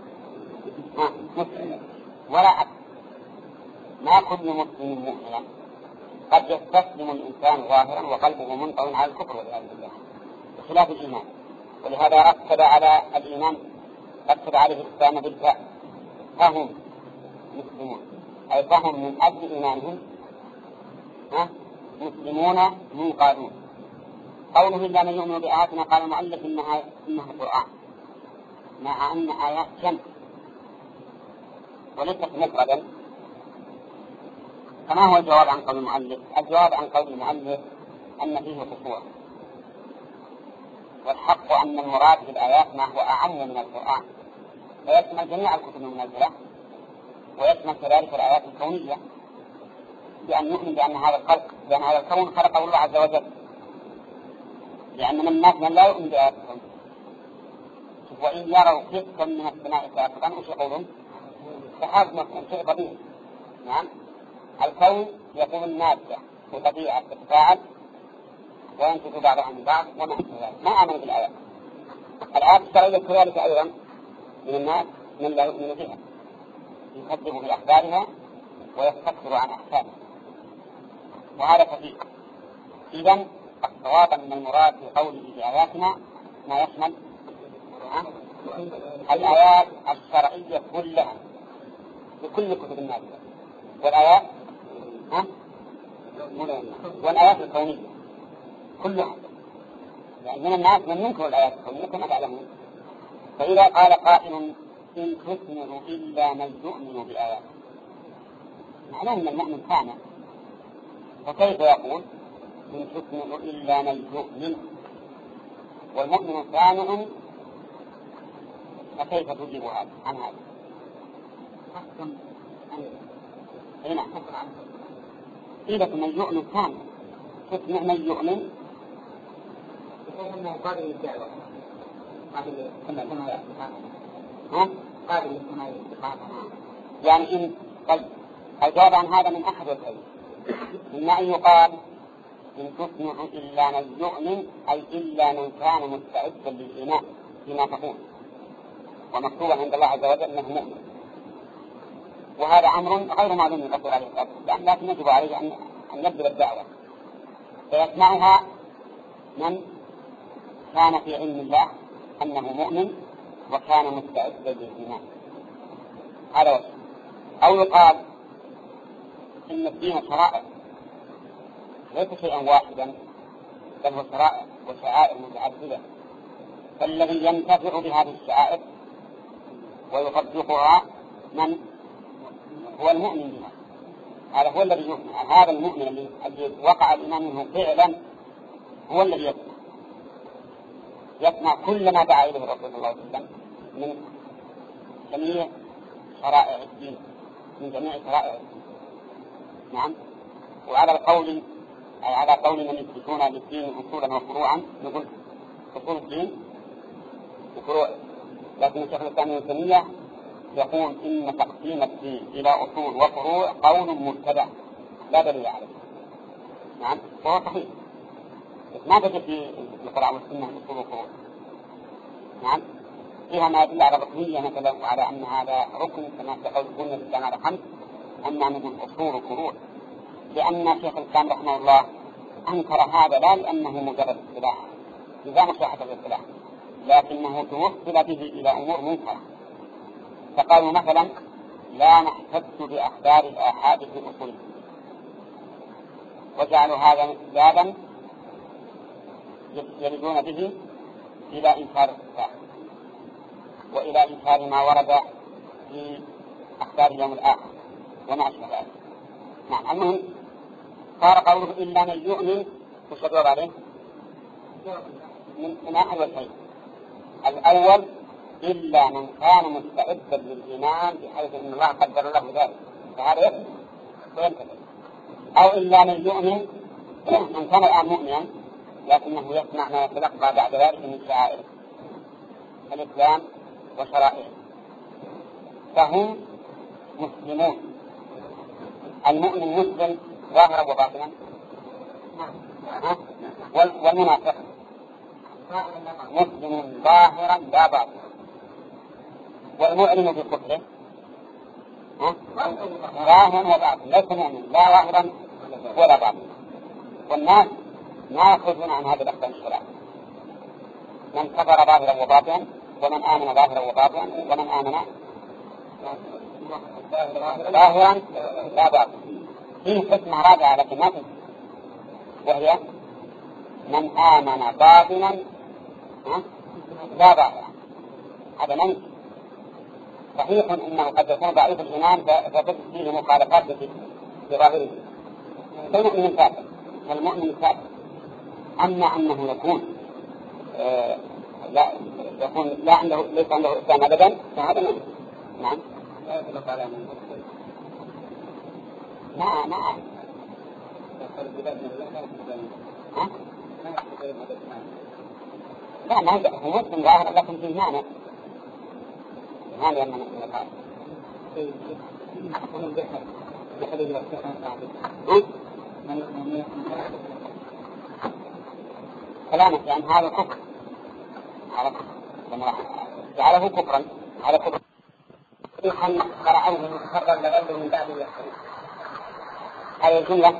مسلم ولا عكس، ما كل مسلم مؤمنا، قد يستسلم الإنسان ظاهرا وقلبه منطوي على الكفر والعياذ بالله بخلاف الإيمان. ولهذا أكد على الإيمان أكد عليه الإسلام بالفاء، فهم مسلمون، أي فهم من أجل إيمانهم مسلمون منقادون. قوله إلا من يؤمن بآياتنا قال المؤلف إنها إنها القرآن، مع أن آيات شمس وليست مفردا. فما هو الجواب عن قول المؤلف؟ الجواب عن قول المؤلف أن فيه قصور، والحق أن المراد بالآيات ما هو أعم من القرآن، فيشمل جميع الكتب المنزلة ويشمل كذلك الآيات الكونية، بأن نؤمن بأن هذا الخلق بأن هذا الكون خلقه الله عز وجل، لأن من الناس من لا يؤمن بآيات الكون. وإن يروا كسفا من السماء ساقطا وش يقولون؟ سحاب مفهوم شيء طبيعي. نعم، الكون يقوم المادة وطبيعة تتفاعل وينتج بعض عن بعض وما ذلك، ما آمن بالآيات. الآيات الشرعية كذلك أيضا من الناس من لا يؤمن بها، يكذب بأخبارها ويستكبر عن أحكامها، وهذا كثير. إذن الصواب من المراد في قوله بآياتنا ما يشمل الآيات الشرعية كلها بكل كتب النازلة، والآيات ها والآيات الكونية كلها، يعني من الناس من ينكر الآيات الكونية كما تعلمون. فإذا قال قائل إن تسمع إلا من يؤمن بآيات، معناه أن المؤمن كان، فكيف يقول إن تسمع إلا من يؤمن والمؤمن سامع؟ فكيف تجيب هذا عن هذا؟ هنا إذا من يؤمن كان تسمع من يؤمن أنه قادر للدعوة، قادر للسماء، ها؟ قادر للسماء، يعني إن طيب الجواب عن هذا من أحد وجهين، إما أن يقال إن تسمع إلا من يؤمن أي إلا من كان مستعدا للإيمان بما تقول، ومكتوبا عند الله عز وجل أنه مؤمن، وهذا أمر غير معلوم يقصر عليه الأسلام، لكن يجب عليه أن يبذل الدعوة، فيسمعها من كان في علم الله أنه مؤمن وكان مستعدا للإيمان، هذا وجه. أو يقال إن الدين شرائع ليس شيئا واحدا، بل هو شرائع وشعائر متعددة، فالذي ينتفع بهذه الشعائر ويطبقها من هو المؤمن بها، هذا هو الذي يؤمن. هذا المؤمن الذي وقع الإيمان منه فعلا هو الذي يسمع يسمع كل ما دعا إليه الرسول صلى الله عليه وسلم من جميع شرائع الدين، من جميع شرائع الدين. نعم. وعلى القول على قول من يثبتون للدين أصولا وفروعا، نقول أصول الدين وفروع، لكن الشيخ الإسلام ابن تيمية يقول إن تقسيم الدين إلى أصول وفروع قول مبتدع لا دليل عليه. نعم، وهو صحيح، ما تجد في القرآن والسنة أصول وفروع. نعم، فيها ما يدل على الركنية مثلا، وعلى أن هذا ركن كما تقول كنا الإسلام على خمس، أما نقول أصول وفروع، لأن شيخ الإسلام رحمه الله أنكر هذا لا لأنه مجرد اصطلاح، نظام صحة الاصطلاح، لكنه توصل به إلى أمور منكرة. فقالوا مثلا لا نحتج بأخبار الآحاد في أصوله، وجعلوا هذا بابا يريدون به إلى إنكار الصفات وإلى إنكار ما ورد في أخبار اليوم الآخر وما أشبه ذلك. نعم. المهم صار قوله إلا من يؤمن وشدوا عليه من, من أحد وجهين. الأول إلا من كان مستعدا للإيمان بحيث أن الله قدر له ذلك فهذا يكفي وينتهي. أو إلا من يؤمن من كان الآن مؤمنا لكنه يسمع ما يتلقى بعد ذلك من شعائر الإسلام وشرائعه فهم مسلمون. المؤمن مسلم ظاهرا وباطنا، والمنافق مسلم ظاهرا لا باطنا، والمعلن بكفره ظاهرا وباطنا ليس مؤمن لا ظاهرا ولا باطنا. والناس ما يخرجون عن هذا الأحكام الشرعية، من كفر ظاهرا وباطنا ومن آمن ظاهرا وباطنا ومن آمن ظاهرا لا باطنا. فيه حكمة رابعة لكن ما فيه، وهي من آمن باطنا لا ظاهرا. هذا من صحيح انه قد يكون ضعيف الايمان فتجد فيه مخالفات في ظاهره كالمؤمن كافر والمؤمن كافر. اما انه يكون آه لا يكون لا عنده ليس عنده اسلام ابدا فهذا من نعم لا يطلق على من ما ما لا ما هو مسلم ظاهرا لكن في معنى هذا من القرآن. كلامك يعني هذا كفر على كفر جعله كفرا على كفر يخل قرأوه متفرا لغيره من بعد يحكم. هذه الجملة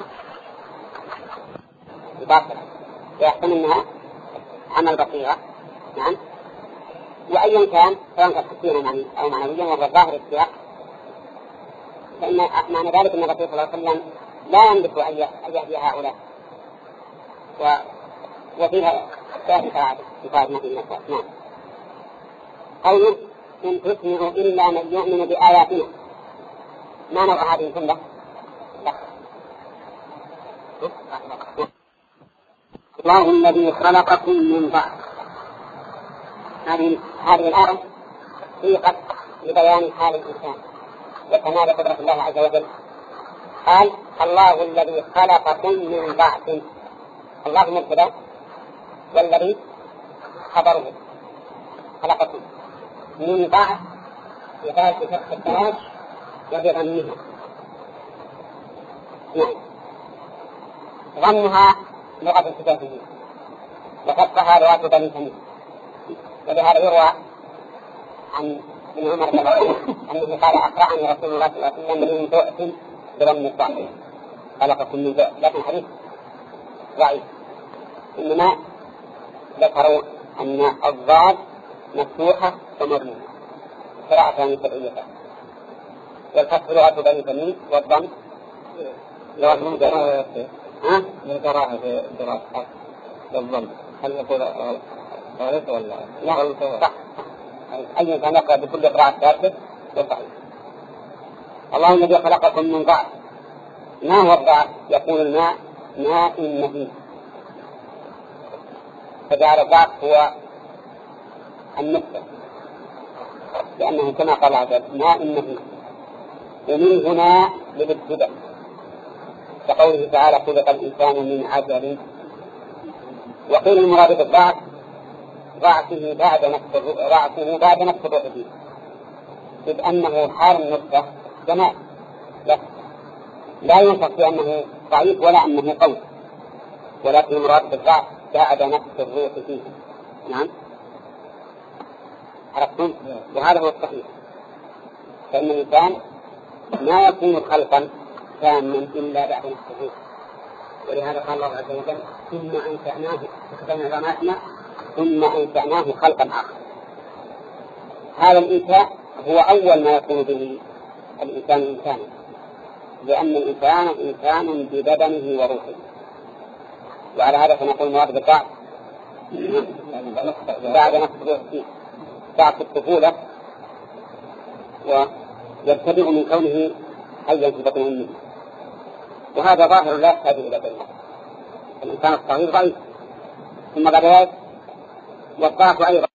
باطلة يحكم انها عمل بصيرة. نعم. وأيا كان سواء كان تفسيرا يعني أو معنويا والظاهر السياق فإن معنى ذلك أن الرسول صلى الله عليه وسلم لا يملك أن يهدي هؤلاء و... وفيها ثالثة إفادة في النفس. نعم. قوله إن تسمعوا إلا من يؤمن بآياتنا ما نوع هذه الجملة؟ لا. الله الذي خلقكم من ضعف. هذه هذه الآية سيقت لبيان حال الإنسان وكمال قدرة الله عز وجل. قال الله الذي خلقكم من ضعف. الله مبتدأ والذي خبره خلقكم من ضعف يقال في فتح التراج وبضمها. نعم. ضمها لغة الكتابية وفتحها رواة بني تميم. ولهذا يروى عن ابن عمر أنه قال أقرأني رسول الله صلى الله عليه وسلم من ضعف بضم الضعف خلقكم من ضعف. لكن حديث ضعيف. إنما ذكروا أن الضاد مفتوحة ومضمومة قراءتان سبعيتان والفتح لغة بني تميم والضم لغة المدرسة ها من قراءة في دراسة الضم. هل نقول غلط ولا لا؟ غلط. صح. أي كان يقرأ بكل قراءة ثابتة وصحيح. الله الذي خلقكم من ضعف. ما هو الضعف؟ يقول الماء ماء مهين فجعل الضعف هو النقطة لأنه كما قال عبد ماء مهين. ومن هنا للابتداء كقوله تعالى خلق الإنسان من عجل. وقيل المراد بالضعف ضعفه بعد نفس ضعفه بعد نفس الروح فيه إذ أنه حال النطفة جمال لا, لا ينفق بأنه ضعيف ولا أنه قوي ولكن المراد بالضعف بعد نفس الروح فيه. نعم. عرفتم؟ وهذا هو الصحيح. فإن الإنسان ما يكون خلقا تاما إلا بعد نفس الروح. ولهذا قال الله عز وجل ثم أنشأناه فكتبنا عظاماتنا ثم أنشأناه خلقا آخر. هذا الإنشاء هو أول ما يكون به الإنسان إنسانا، لأن الإنسان إنسان ببدنه وروحه. وعلى هذا فنقول مواد الضعف بعد نقص ضعف الطفولة، ويبتدئ من كونه حيا في بطن أمه، وهذا ظاهر لا يحتاج إلى دليل. الإنسان الصغير ضعيف، ثم بعد ذلك والضعف أيضا